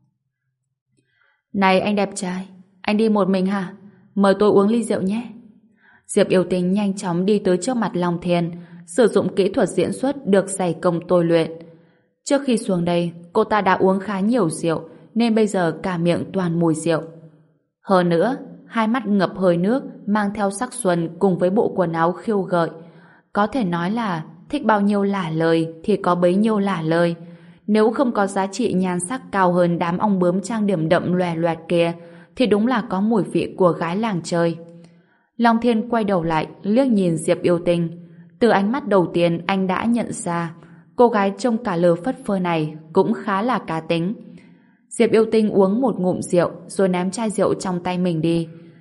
Này anh đẹp trai, anh đi một mình hả? Mời tôi uống ly rượu nhé. Diệp Yêu Tinh nhanh chóng đi tới trước mặt Long Thiên, sử dụng kỹ thuật diễn xuất được dày công tôi luyện. Trước khi xuống đây, cô ta đã uống khá nhiều rượu, nên bây giờ cả miệng toàn mùi rượu. Hơn nữa, hai mắt ngập hơi nước, mang theo sắc xuân cùng với bộ quần áo khiêu gợi. Có thể nói là thích bao nhiêu lả lời thì có bấy nhiêu lả lời. Nếu không có giá trị nhan sắc cao hơn đám ong bướm trang điểm đậm loè loẹt kia, thì đúng là có mùi vị của gái làng chơi. Long Thiên quay đầu lại, liếc nhìn Diệp Yêu Tinh. Từ ánh mắt đầu tiên anh đã nhận ra, cô gái trông cả lơ phất phơ này cũng khá là cá tính. Diệp Yêu Tinh uống một ngụm rượu rồi ném chai rượu trong tay mình đi.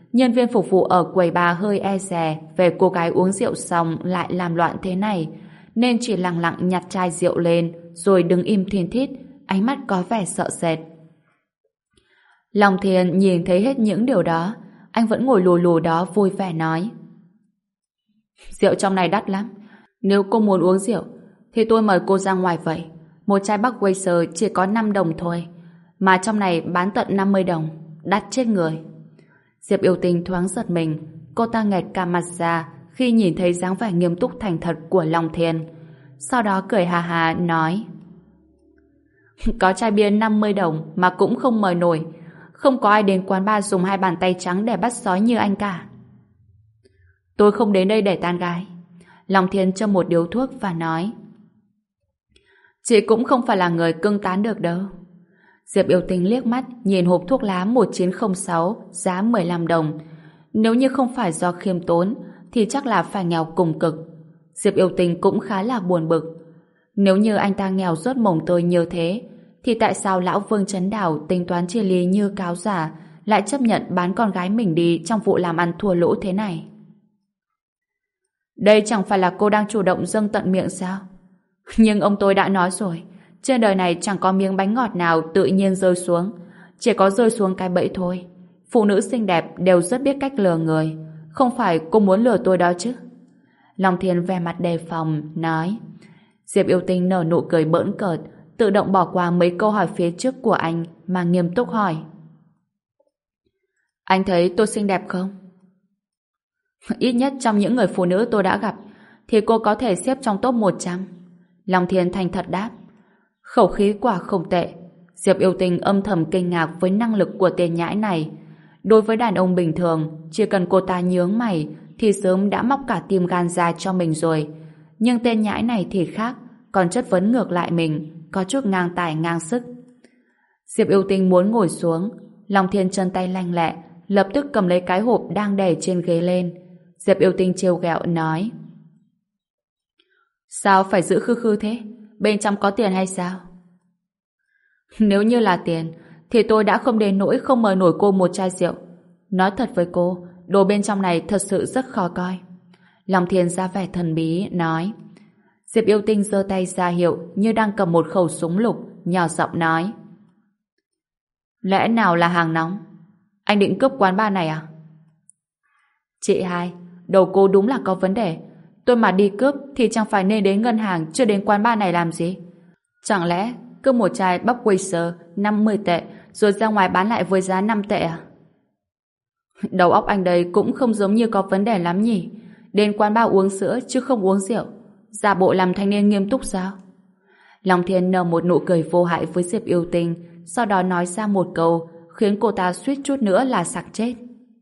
Nhân viên phục vụ ở quầy bar hơi e dè về cô gái uống rượu xong lại làm loạn thế này, nên chỉ lặng lặng nhặt chai rượu lên rồi đứng im thiên thít, ánh mắt có vẻ sợ sệt. Long Thiên nhìn thấy hết những điều đó, anh vẫn ngồi lù lù đó vui vẻ nói: rượu trong này đắt lắm, nếu cô muốn uống rượu thì tôi mời cô ra ngoài vậy. Một chai Budweiser chỉ có năm đồng thôi, mà trong này bán tận năm mươi đồng, đắt chết người. Diệp Yêu Tinh thoáng giật mình, cô ta nghẹt cả mặt ra khi nhìn thấy dáng vẻ nghiêm túc thành thật của Long Thiên. Sau đó cười hà hà nói: có chai bia năm mươi đồng mà cũng không mời nổi. Không có ai đến quán bar dùng hai bàn tay trắng để bắt sói như anh cả. Tôi không đến đây để tán gái. Long Thiên châm một điếu thuốc và nói: chị cũng không phải là người cưng tán được đâu. Diệp Yêu Tinh liếc mắt nhìn hộp thuốc lá một chín không sáu giá mười lăm đồng. Nếu như không phải do khiêm tốn thì chắc là phải nghèo cùng cực. Diệp Yêu Tinh cũng khá là buồn bực. Nếu như anh ta nghèo rốt mồng tơi như thế thì tại sao lão Vương Chấn Đảo tính toán chia ly như cáo giả lại chấp nhận bán con gái mình đi trong vụ làm ăn thua lỗ thế này? Đây chẳng phải là cô đang chủ động dâng tận miệng sao? Nhưng ông tôi đã nói rồi, trên đời này chẳng có miếng bánh ngọt nào tự nhiên rơi xuống, chỉ có rơi xuống cái bẫy thôi. Phụ nữ xinh đẹp đều rất biết cách lừa người, không phải cô muốn lừa tôi đó chứ? Long Thiên vẻ mặt đề phòng nói. Diệp Yêu Tinh nở nụ cười bỡn cợt, tự động bỏ qua mấy câu hỏi phía trước của anh mà nghiêm túc hỏi: anh thấy tôi xinh đẹp không? Ít nhất trong những người phụ nữ tôi đã gặp thì cô có thể xếp trong top một trăm. Long Thiên thành thật đáp. Khẩu khí quả không tệ. Diệp Yêu Tinh âm thầm kinh ngạc với năng lực của tên nhãi này. Đối với đàn ông bình thường, chỉ cần cô ta nhướng mày thì sớm đã móc cả tim gan ra cho mình rồi. Nhưng tên nhãi này thì khác, còn chất vấn ngược lại mình, có chút ngang tài ngang sức. Diệp Yêu Tinh muốn ngồi xuống, Long Thiên chân tay lanh lẹ, lập tức cầm lấy cái hộp đang để trên ghế lên. Diệp Yêu Tinh trêu ghẹo nói: sao phải giữ khư khư thế? Bên trong có tiền hay sao? Nếu như là tiền thì tôi đã không đến nỗi không mời nổi cô một chai rượu. Nói thật với cô, đồ bên trong này thật sự rất khó coi. Long Thiên ra vẻ thần bí nói. Diệp Yêu Tinh giơ tay ra hiệu như đang cầm một khẩu súng lục, nhỏ giọng nói: lẽ nào là hàng nóng? Anh định cướp quán bar này à? Chị hai, đầu cô đúng là có vấn đề. Tôi mà đi cướp thì chẳng phải nên đến ngân hàng chứ đến quán bar này làm gì? Chẳng lẽ cướp một chai Budweiser năm mươi tệ rồi ra ngoài bán lại với giá năm tệ à? Đầu óc anh đây cũng không giống như có vấn đề lắm nhỉ. Đến quán bar uống sữa chứ không uống rượu, giả bộ làm thanh niên nghiêm túc sao? Long Thiên nở một nụ cười vô hại với Diệp Yêu Tinh, sau đó nói ra một câu khiến cô ta suýt chút nữa là sặc chết.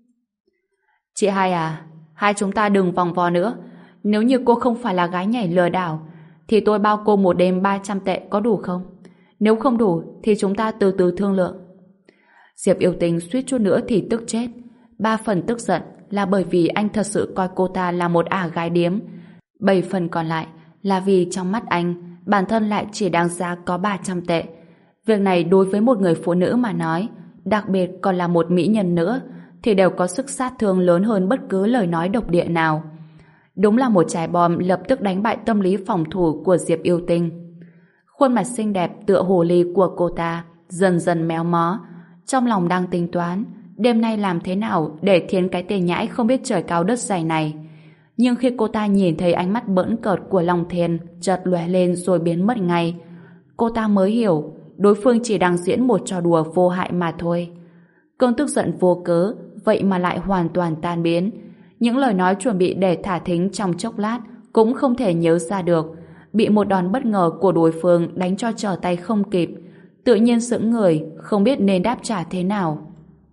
Chị hai à, hai chúng ta đừng vòng vo nữa. Nếu như cô không phải là gái nhảy lừa đảo thì tôi bao cô một đêm ba trăm tệ có đủ không? Nếu không đủ thì chúng ta từ từ thương lượng. Diệp Yêu Tinh suýt chút nữa thì tức chết. Ba phần tức giận là bởi vì anh thật sự coi cô ta là một ả gái điếm. Bảy phần còn lại là vì trong mắt anh, bản thân lại chỉ đáng giá có ba trăm tệ. Việc này đối với một người phụ nữ mà nói, đặc biệt còn là một mỹ nhân nữa, thì đều có sức sát thương lớn hơn bất cứ lời nói độc địa nào. Đúng là một trái bom lập tức đánh bại tâm lý phòng thủ của Diệp Yêu Tinh. Khuôn mặt xinh đẹp tựa hồ ly của cô ta dần dần méo mó, trong lòng đang tính toán đêm nay làm thế nào để thiến cái tên nhãi không biết trời cao đất dày này. Nhưng khi cô ta nhìn thấy ánh mắt bỡn cợt của Long Thiên chợt lóe lên rồi biến mất ngay, cô ta mới hiểu đối phương chỉ đang diễn một trò đùa vô hại mà thôi. Cơn tức giận vô cớ vậy mà lại hoàn toàn tan biến. Những lời nói chuẩn bị để thả thính trong chốc lát cũng không thể nhớ ra được, bị một đòn bất ngờ của đối phương đánh cho trở tay không kịp, tự nhiên sững người, không biết nên đáp trả thế nào.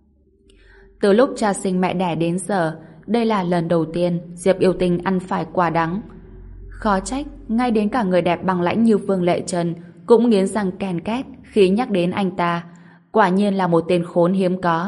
Từ lúc cha sinh mẹ đẻ đến giờ, đây là lần đầu tiên Diệp Yêu Tinh ăn phải quả đắng. Khó trách, ngay đến cả người đẹp bằng lãnh như Vương Lệ Trần cũng nghiến răng ken két khi nhắc đến anh ta. Quả nhiên là một tên khốn hiếm có.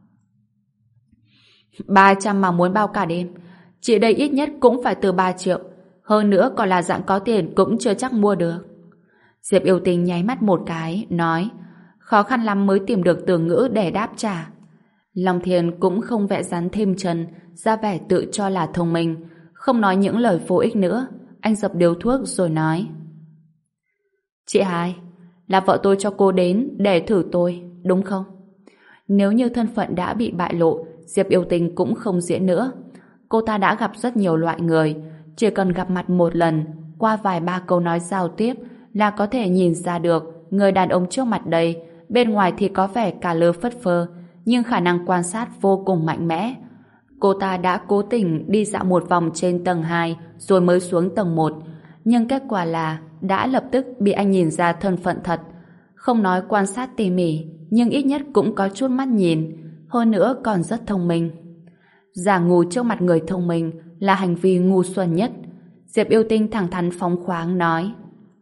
Ba trăm mà muốn bao cả đêm, chị đây ít nhất cũng phải từ ba triệu. Hơn nữa còn là dạng có tiền cũng chưa chắc mua được. Diệp Yêu Tinh nháy mắt một cái, nói, khó khăn lắm mới tìm được từ ngữ để đáp trả. Long Thiên cũng không vẽ rắn thêm chân, ra vẻ tự cho là thông minh, không nói những lời vô ích nữa. Anh dập điếu thuốc rồi nói: Chị hai, là vợ tôi cho cô đến để thử tôi, đúng không? Nếu như thân phận đã bị bại lộ, Diệp Yêu Tinh cũng không diễn nữa. Cô ta đã gặp rất nhiều loại người, chỉ cần gặp mặt một lần, qua vài ba câu nói giao tiếp là có thể nhìn ra được người đàn ông trước mặt đây, bên ngoài thì có vẻ cả lơ phất phơ, nhưng khả năng quan sát vô cùng mạnh mẽ. Cô ta đã cố tình đi dạo một vòng trên tầng hai rồi mới xuống tầng một, nhưng kết quả là đã lập tức bị anh nhìn ra thân phận thật. Không nói quan sát tỉ mỉ, nhưng ít nhất cũng có chút mắt nhìn, hơn nữa còn rất thông minh. Giả ngu trước mặt người thông minh là hành vi ngu xuẩn nhất. Diệp Yêu Tinh thẳng thắn phóng khoáng nói: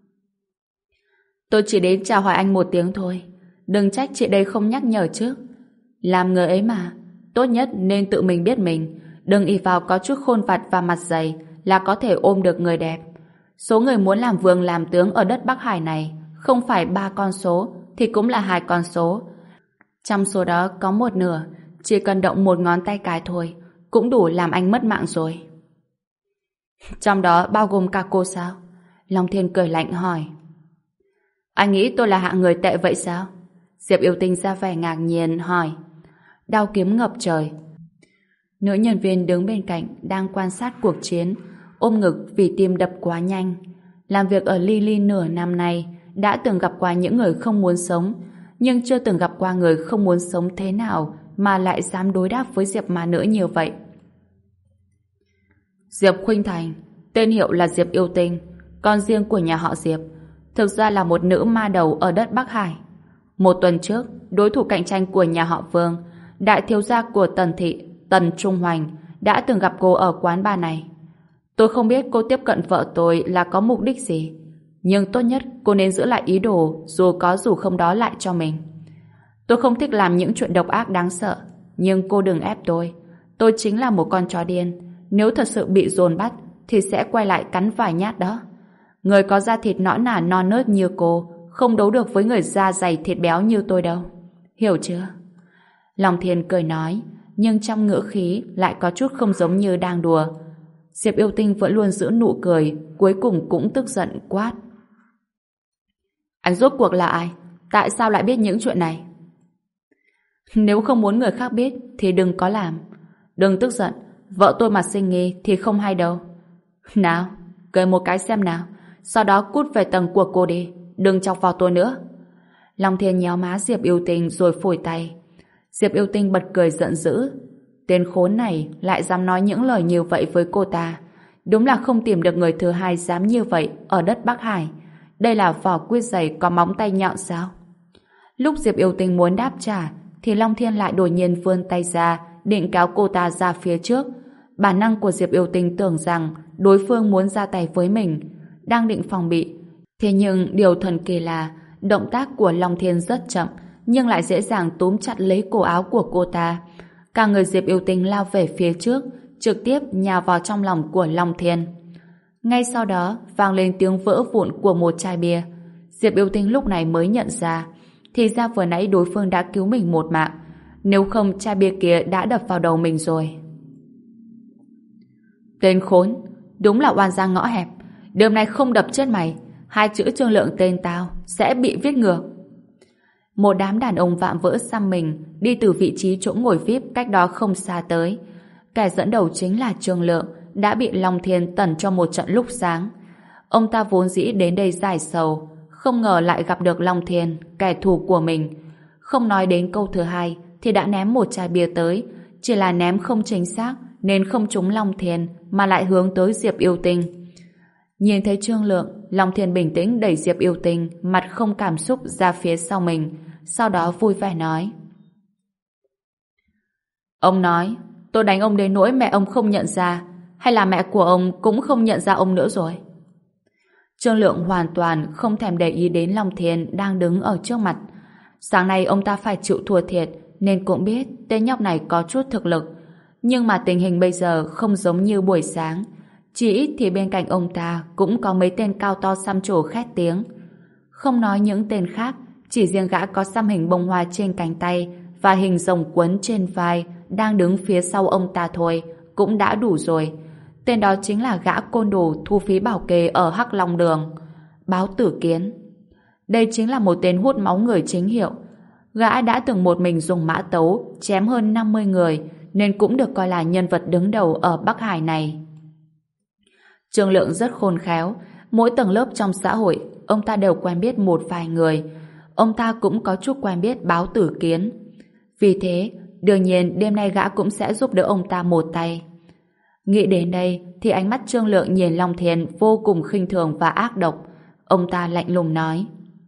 Tôi chỉ đến chào hỏi anh một tiếng thôi, đừng trách chị đây không nhắc nhở trước. Làm người ấy mà, tốt nhất nên tự mình biết mình, đừng ỷ vào có chút khôn vặt và mặt dày là có thể ôm được người đẹp. Số người muốn làm vương làm tướng ở đất Bắc Hải này không phải ba con số thì cũng là hai con số. Trong số đó có một nửa chỉ cần động một ngón tay cái thôi cũng đủ làm anh mất mạng rồi. Trong đó bao gồm cả cô sao? Long Thiên cười lạnh hỏi. Anh nghĩ tôi là hạng người tệ vậy sao? Diệp Yêu Tinh ra vẻ ngạc nhiên hỏi. Đao kiếm ngập trời. Nữ nhân viên đứng bên cạnh đang quan sát cuộc chiến, ôm ngực vì tim đập quá nhanh. Làm việc ở Lily nửa năm nay đã từng gặp qua những người không muốn sống, nhưng chưa từng gặp qua người không muốn sống thế nào mà lại dám đối đáp với Diệp ma nữ như vậy. Diệp Khuynh Thành, tên hiệu là Diệp Yêu Tinh, con riêng của nhà họ Diệp, thực ra là một nữ ma đầu ở đất Bắc Hải. Một tuần trước, đối thủ cạnh tranh của nhà họ Vương, đại thiếu gia của Tần Thị, Tần Trung Hoành, đã từng gặp cô ở quán bar này. Tôi không biết cô tiếp cận vợ tôi là có mục đích gì, nhưng tốt nhất cô nên giữ lại ý đồ dù có dù không đó lại cho mình. Tôi không thích làm những chuyện độc ác đáng sợ, nhưng cô đừng ép tôi. Tôi chính là một con chó điên. Nếu thật sự bị dồn bắt thì sẽ quay lại cắn vài nhát đó. Người có da thịt nõn nà non nớt như cô không đấu được với người da dày thịt béo như tôi đâu. Hiểu chưa? Long Thiên cười nói, nhưng trong ngữ khí lại có chút không giống như đang đùa. Diệp Yêu Tinh vẫn luôn giữ nụ cười, cuối cùng cũng tức giận quát. Anh rốt cuộc là ai? Tại sao lại biết những chuyện này? Nếu không muốn người khác biết thì đừng có làm. Đừng tức giận, vợ tôi mà sinh nghi thì không hay đâu. Nào, cười một cái xem nào, sau đó cút về tầng của cô đi, đừng chọc vào tôi nữa. Long Thiên nhéo má Diệp Yêu Tinh rồi phủi tay. Diệp Yêu Tinh bật cười giận dữ. Tên khốn này lại dám nói những lời như vậy với cô ta. Đúng là không tìm được người thứ hai dám như vậy ở đất Bắc Hải. Đây là vỏ quyết giày có móng tay nhọn sao? Lúc Diệp Yêu Tinh muốn đáp trả thì Long Thiên lại đột nhiên vươn tay ra định kéo cô ta ra phía trước. Bản năng của Diệp Yêu Tinh tưởng rằng đối phương muốn ra tay với mình, đang định phòng bị. Thế nhưng điều thần kỳ là động tác của Long Thiên rất chậm nhưng lại dễ dàng túm chặt lấy cổ áo của cô ta. Cả người Diệp Yêu Tinh lao về phía trước, trực tiếp nhào vào trong lòng của Long Thiên. Ngay sau đó vang lên tiếng vỡ vụn của một chai bia. Diệp Yêu Tinh lúc này mới nhận ra, thì ra vừa nãy đối phương đã cứu mình một mạng, nếu không chai bia kia đã đập vào đầu mình rồi. Tên khốn, đúng là oan gia ngõ hẹp. Đêm nay không đập chết mày, hai chữ Trương Lượng tên tao sẽ bị viết ngược. Một đám đàn ông vạm vỡ xăm mình đi từ vị trí chỗ ngồi vi ai pi cách đó không xa tới. Kẻ dẫn đầu chính là Trương Lượng, đã bị Long Thiên tẩn cho một trận lúc sáng. Ông ta vốn dĩ đến đây giải sầu, không ngờ lại gặp được Long Thiên, kẻ thù của mình. Không nói đến câu thứ hai thì đã ném một chai bia tới, chỉ là ném không chính xác nên không trúng Long Thiên mà lại hướng tới Diệp Yêu Tinh. Nhìn thấy Trương Lượng, Long Thiên bình tĩnh đẩy Diệp Yêu Tinh mặt không cảm xúc ra phía sau mình, sau đó vui vẻ nói. Ông nói, tôi đánh ông đến nỗi mẹ ông không nhận ra, hay là mẹ của ông cũng không nhận ra ông nữa rồi? Trương Lượng hoàn toàn không thèm để ý đến Long Thiên đang đứng ở trước mặt. Sáng nay ông ta phải chịu thua thiệt nên cũng biết tên nhóc này có chút thực lực, nhưng mà tình hình bây giờ không giống như buổi sáng. Chỉ ít thì bên cạnh ông ta cũng có mấy tên cao to xăm trổ khét tiếng. Không nói những tên khác, chỉ riêng gã có xăm hình bông hoa trên cánh tay và hình rồng quấn trên vai đang đứng phía sau ông ta thôi cũng đã đủ rồi. Tên đó chính là gã côn đồ thu phí bảo kê ở Hắc Long Đường, Báo Tử Kiến. Đây chính là một tên hút máu người chính hiệu. Gã đã từng một mình dùng mã tấu chém hơn năm mươi người, nên cũng được coi là nhân vật đứng đầu ở Bắc Hải này. Trương Lượng rất khôn khéo, mỗi tầng lớp trong xã hội ông ta đều quen biết một vài người. Ông ta cũng có chút quen biết Báo Tử Kiến. Vì thế, đương nhiên đêm nay gã cũng sẽ giúp đỡ ông ta một tay. Nghĩ đến đây thì ánh mắt Trương Lượng nhìn Long Thiên vô cùng khinh thường và ác độc. Ông ta lạnh lùng nói: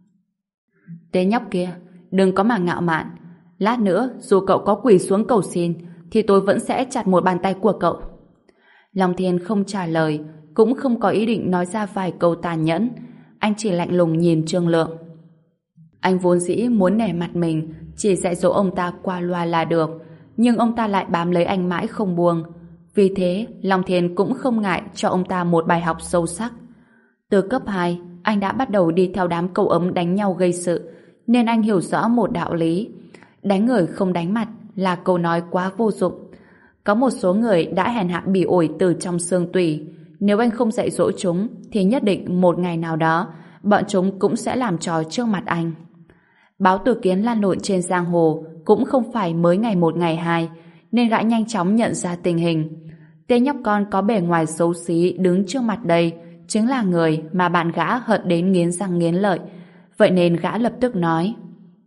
Tên nhóc kia, đừng có mà ngạo mạn. Lát nữa dù cậu có quỳ xuống cầu xin thì tôi vẫn sẽ chặt một bàn tay của cậu. Long Thiên không trả lời, cũng không có ý định nói ra vài câu tàn nhẫn. Anh chỉ lạnh lùng nhìn Trương Lượng. Anh vốn dĩ muốn nể mặt mình, chỉ dạy dỗ ông ta qua loa là được, nhưng ông ta lại bám lấy anh mãi không buông. Vì thế, Long Thiên cũng không ngại cho ông ta một bài học sâu sắc. Từ cấp hai, anh đã bắt đầu đi theo đám cậu ấm đánh nhau gây sự, nên anh hiểu rõ một đạo lý: đánh người không đánh mặt là câu nói quá vô dụng. Có một số người đã hèn hạ bỉ ổi từ trong xương tủy. Nếu anh không dạy dỗ chúng thì nhất định một ngày nào đó bọn chúng cũng sẽ làm trò trước mặt anh. Báo Tử Kiến lan lộn trên giang hồ cũng không phải mới ngày một ngày hai, nên gã nhanh chóng nhận ra tình hình. Tên nhóc con có bề ngoài xấu xí đứng trước mặt đây chính là người mà bạn gã hận đến nghiến răng nghiến lợi. Vậy nên gã lập tức nói: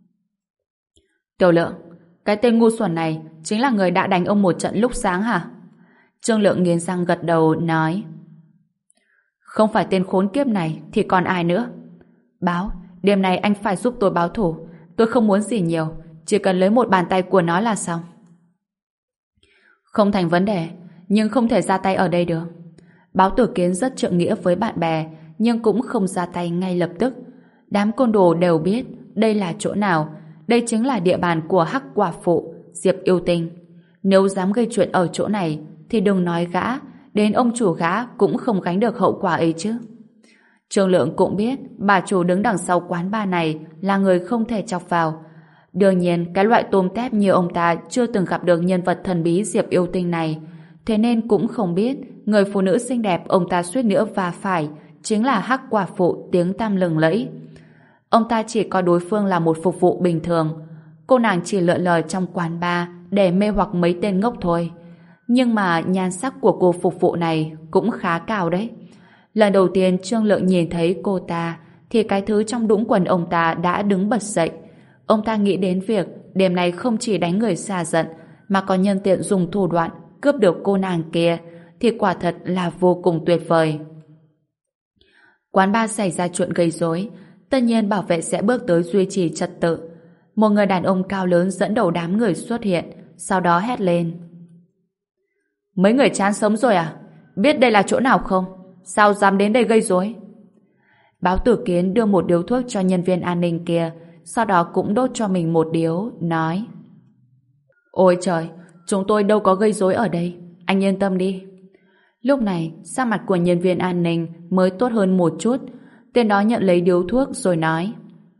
Tiểu Lượng, cái tên ngu xuẩn này chính là người đã đánh ông một trận lúc sáng hả? Trương Lượng nghiến răng gật đầu nói: Không phải tên khốn kiếp này thì còn ai nữa. Báo, đêm nay anh phải giúp tôi báo thù. Tôi không muốn gì nhiều, chỉ cần lấy một bàn tay của nó là xong. Không thành vấn đề, nhưng không thể ra tay ở đây được. Báo Tử Kiến rất trượng nghĩa với bạn bè, nhưng cũng không ra tay ngay lập tức. Đám côn đồ đều biết đây là chỗ nào. Đây chính là địa bàn của Hắc Quả Phụ, Diệp Yêu Tinh. Nếu dám gây chuyện ở chỗ này thì đừng nói gã, đến ông chủ gã cũng không gánh được hậu quả ấy chứ. Trương Lượng cũng biết bà chủ đứng đằng sau quán bar này là người không thể chọc vào. Đương nhiên cái loại tôm tép như ông ta chưa từng gặp được nhân vật thần bí Diệp Yêu Tinh này, thế nên cũng không biết người phụ nữ xinh đẹp ông ta suýt nữa va phải chính là Hắc Quả Phụ tiếng tăm lừng lẫy. Ông ta chỉ coi đối phương là một phục vụ bình thường. Cô nàng chỉ lượn lờ trong quán bar để mê hoặc mấy tên ngốc thôi. Nhưng mà nhan sắc của cô phục vụ này cũng khá cao đấy. Lần đầu tiên Trương Lượng nhìn thấy cô ta thì cái thứ trong đũng quần ông ta đã đứng bật dậy. Ông ta nghĩ đến việc đêm nay không chỉ đánh người xả giận mà còn nhân tiện dùng thủ đoạn cướp được cô nàng kia thì quả thật là vô cùng tuyệt vời. Quán bar xảy ra chuyện gây rối, tất nhiên bảo vệ sẽ bước tới duy trì trật tự. Một người đàn ông cao lớn dẫn đầu đám người xuất hiện, sau đó hét lên: Mấy người chán sống rồi à? Biết đây là chỗ nào không? Sao dám đến đây gây rối? Báo Tử Kiến đưa một điếu thuốc cho nhân viên an ninh kia, sau đó cũng đốt cho mình một điếu, nói: Ôi trời, chúng tôi đâu có gây rối ở đây, anh yên tâm đi. Lúc này, sắc mặt của nhân viên an ninh mới tốt hơn một chút. Tên đó nhận lấy điếu thuốc rồi nói: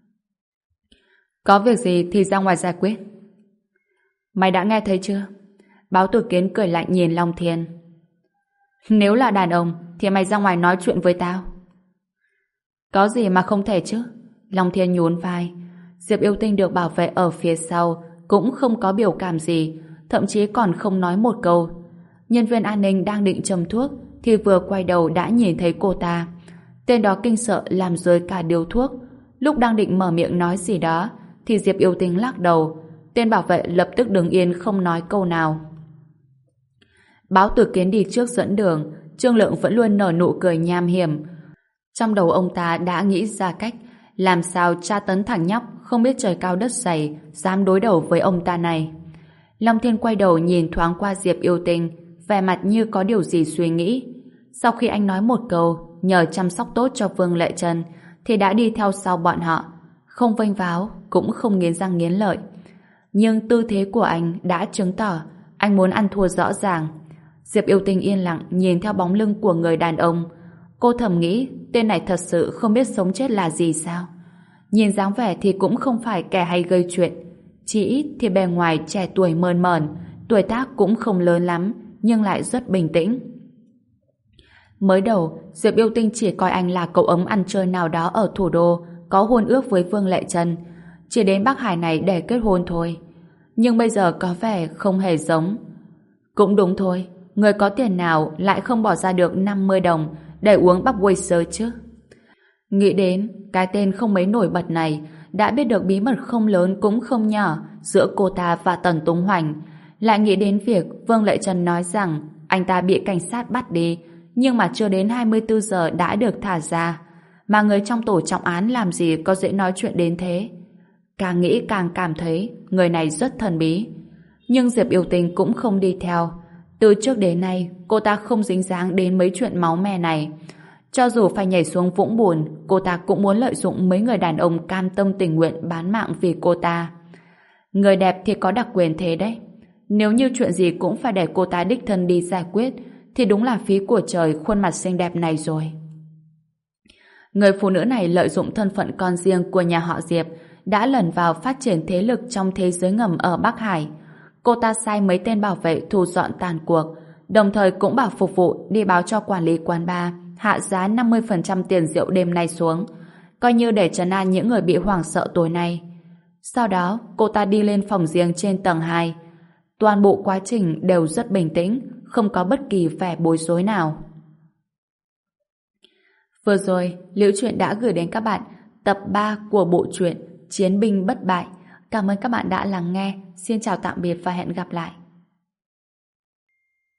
Có việc gì thì ra ngoài giải quyết. Mày đã nghe thấy chưa? Báo Tử Kiến cười lạnh nhìn Long Thiên. Nếu là đàn ông thì mày ra ngoài nói chuyện với tao. Có gì mà không thể chứ? Long Thiên nhún vai. Diệp Yêu Tinh được bảo vệ ở phía sau cũng không có biểu cảm gì, thậm chí còn không nói một câu. Nhân viên an ninh đang định châm thuốc thì vừa quay đầu đã nhìn thấy cô ta. Tên đó kinh sợ làm rơi cả điếu thuốc. Lúc đang định mở miệng nói gì đó thì Diệp Yêu Tinh lắc đầu. Tên bảo vệ lập tức đứng yên không nói câu nào. Báo Tử Kiến đi trước dẫn đường, Trương Lượng vẫn luôn nở nụ cười nham hiểm. Trong đầu ông ta đã nghĩ ra cách làm sao tra tấn thằng nhóc không biết trời cao đất dày dám đối đầu với ông ta này. Long Thiên quay đầu nhìn thoáng qua Diệp Yêu Tinh, vẻ mặt như có điều gì suy nghĩ. Sau khi anh nói một câu nhờ chăm sóc tốt cho Vương Lệ Trân thì đã đi theo sau bọn họ, không vênh váo cũng không nghiến răng nghiến lợi. Nhưng tư thế của anh đã chứng tỏ anh muốn ăn thua rõ ràng. Diệp Yêu Tinh yên lặng nhìn theo bóng lưng của người đàn ông. Cô thầm nghĩ tên này thật sự không biết sống chết là gì sao. Nhìn dáng vẻ thì cũng không phải kẻ hay gây chuyện. Chỉ ít thì bề ngoài trẻ tuổi mơn mởn, tuổi tác cũng không lớn lắm, nhưng lại rất bình tĩnh. Mới đầu, Diệp Yêu Tinh chỉ coi anh là cậu ấm ăn chơi nào đó ở thủ đô, có hôn ước với Vương Lệ Trân, chỉ đến Bắc Hải này để kết hôn thôi. Nhưng bây giờ có vẻ không hề giống. Cũng đúng thôi, người có tiền nào lại không bỏ ra được năm mươi đồng để uống Budweiser chứ? Nghĩ đến cái tên không mấy nổi bật này, đã biết được bí mật không lớn cũng không nhỏ giữa cô ta và Tần Túng Hoành. Lại nghĩ đến việc Vương Lệ Trân nói rằng anh ta bị cảnh sát bắt đi, nhưng mà chưa đến hai mươi tư giờ đã được thả ra. Mà người trong tổ trọng án làm gì có dễ nói chuyện đến thế? Càng nghĩ càng cảm thấy người này rất thần bí. Nhưng Diệp Yêu Tinh cũng không đi theo. Từ trước đến nay, cô ta không dính dáng đến mấy chuyện máu me này. Cho dù phải nhảy xuống vũng bùn, cô ta cũng muốn lợi dụng mấy người đàn ông cam tâm tình nguyện bán mạng vì cô ta. Người đẹp thì có đặc quyền thế đấy. Nếu như chuyện gì cũng phải để cô ta đích thân đi giải quyết, thì đúng là phí của trời khuôn mặt xinh đẹp này rồi. Người phụ nữ này lợi dụng thân phận con riêng của nhà họ Diệp, đã lẩn vào phát triển thế lực trong thế giới ngầm ở Bắc Hải. Cô ta sai mấy tên bảo vệ thu dọn tàn cuộc, đồng thời cũng bảo phục vụ đi báo cho quản lý quán bar hạ giá năm mươi phần trăm tiền rượu đêm nay xuống, coi như để trấn an những người bị hoảng sợ tối nay. Sau đó, cô ta đi lên phòng riêng trên tầng hai. Toàn bộ quá trình đều rất bình tĩnh, không có bất kỳ vẻ bối rối nào. Vừa rồi, Liễu Chuyện đã gửi đến các bạn tập ba của bộ truyện Chiến binh bất bại. Cảm ơn các bạn đã lắng nghe. Xin chào tạm biệt và hẹn gặp lại.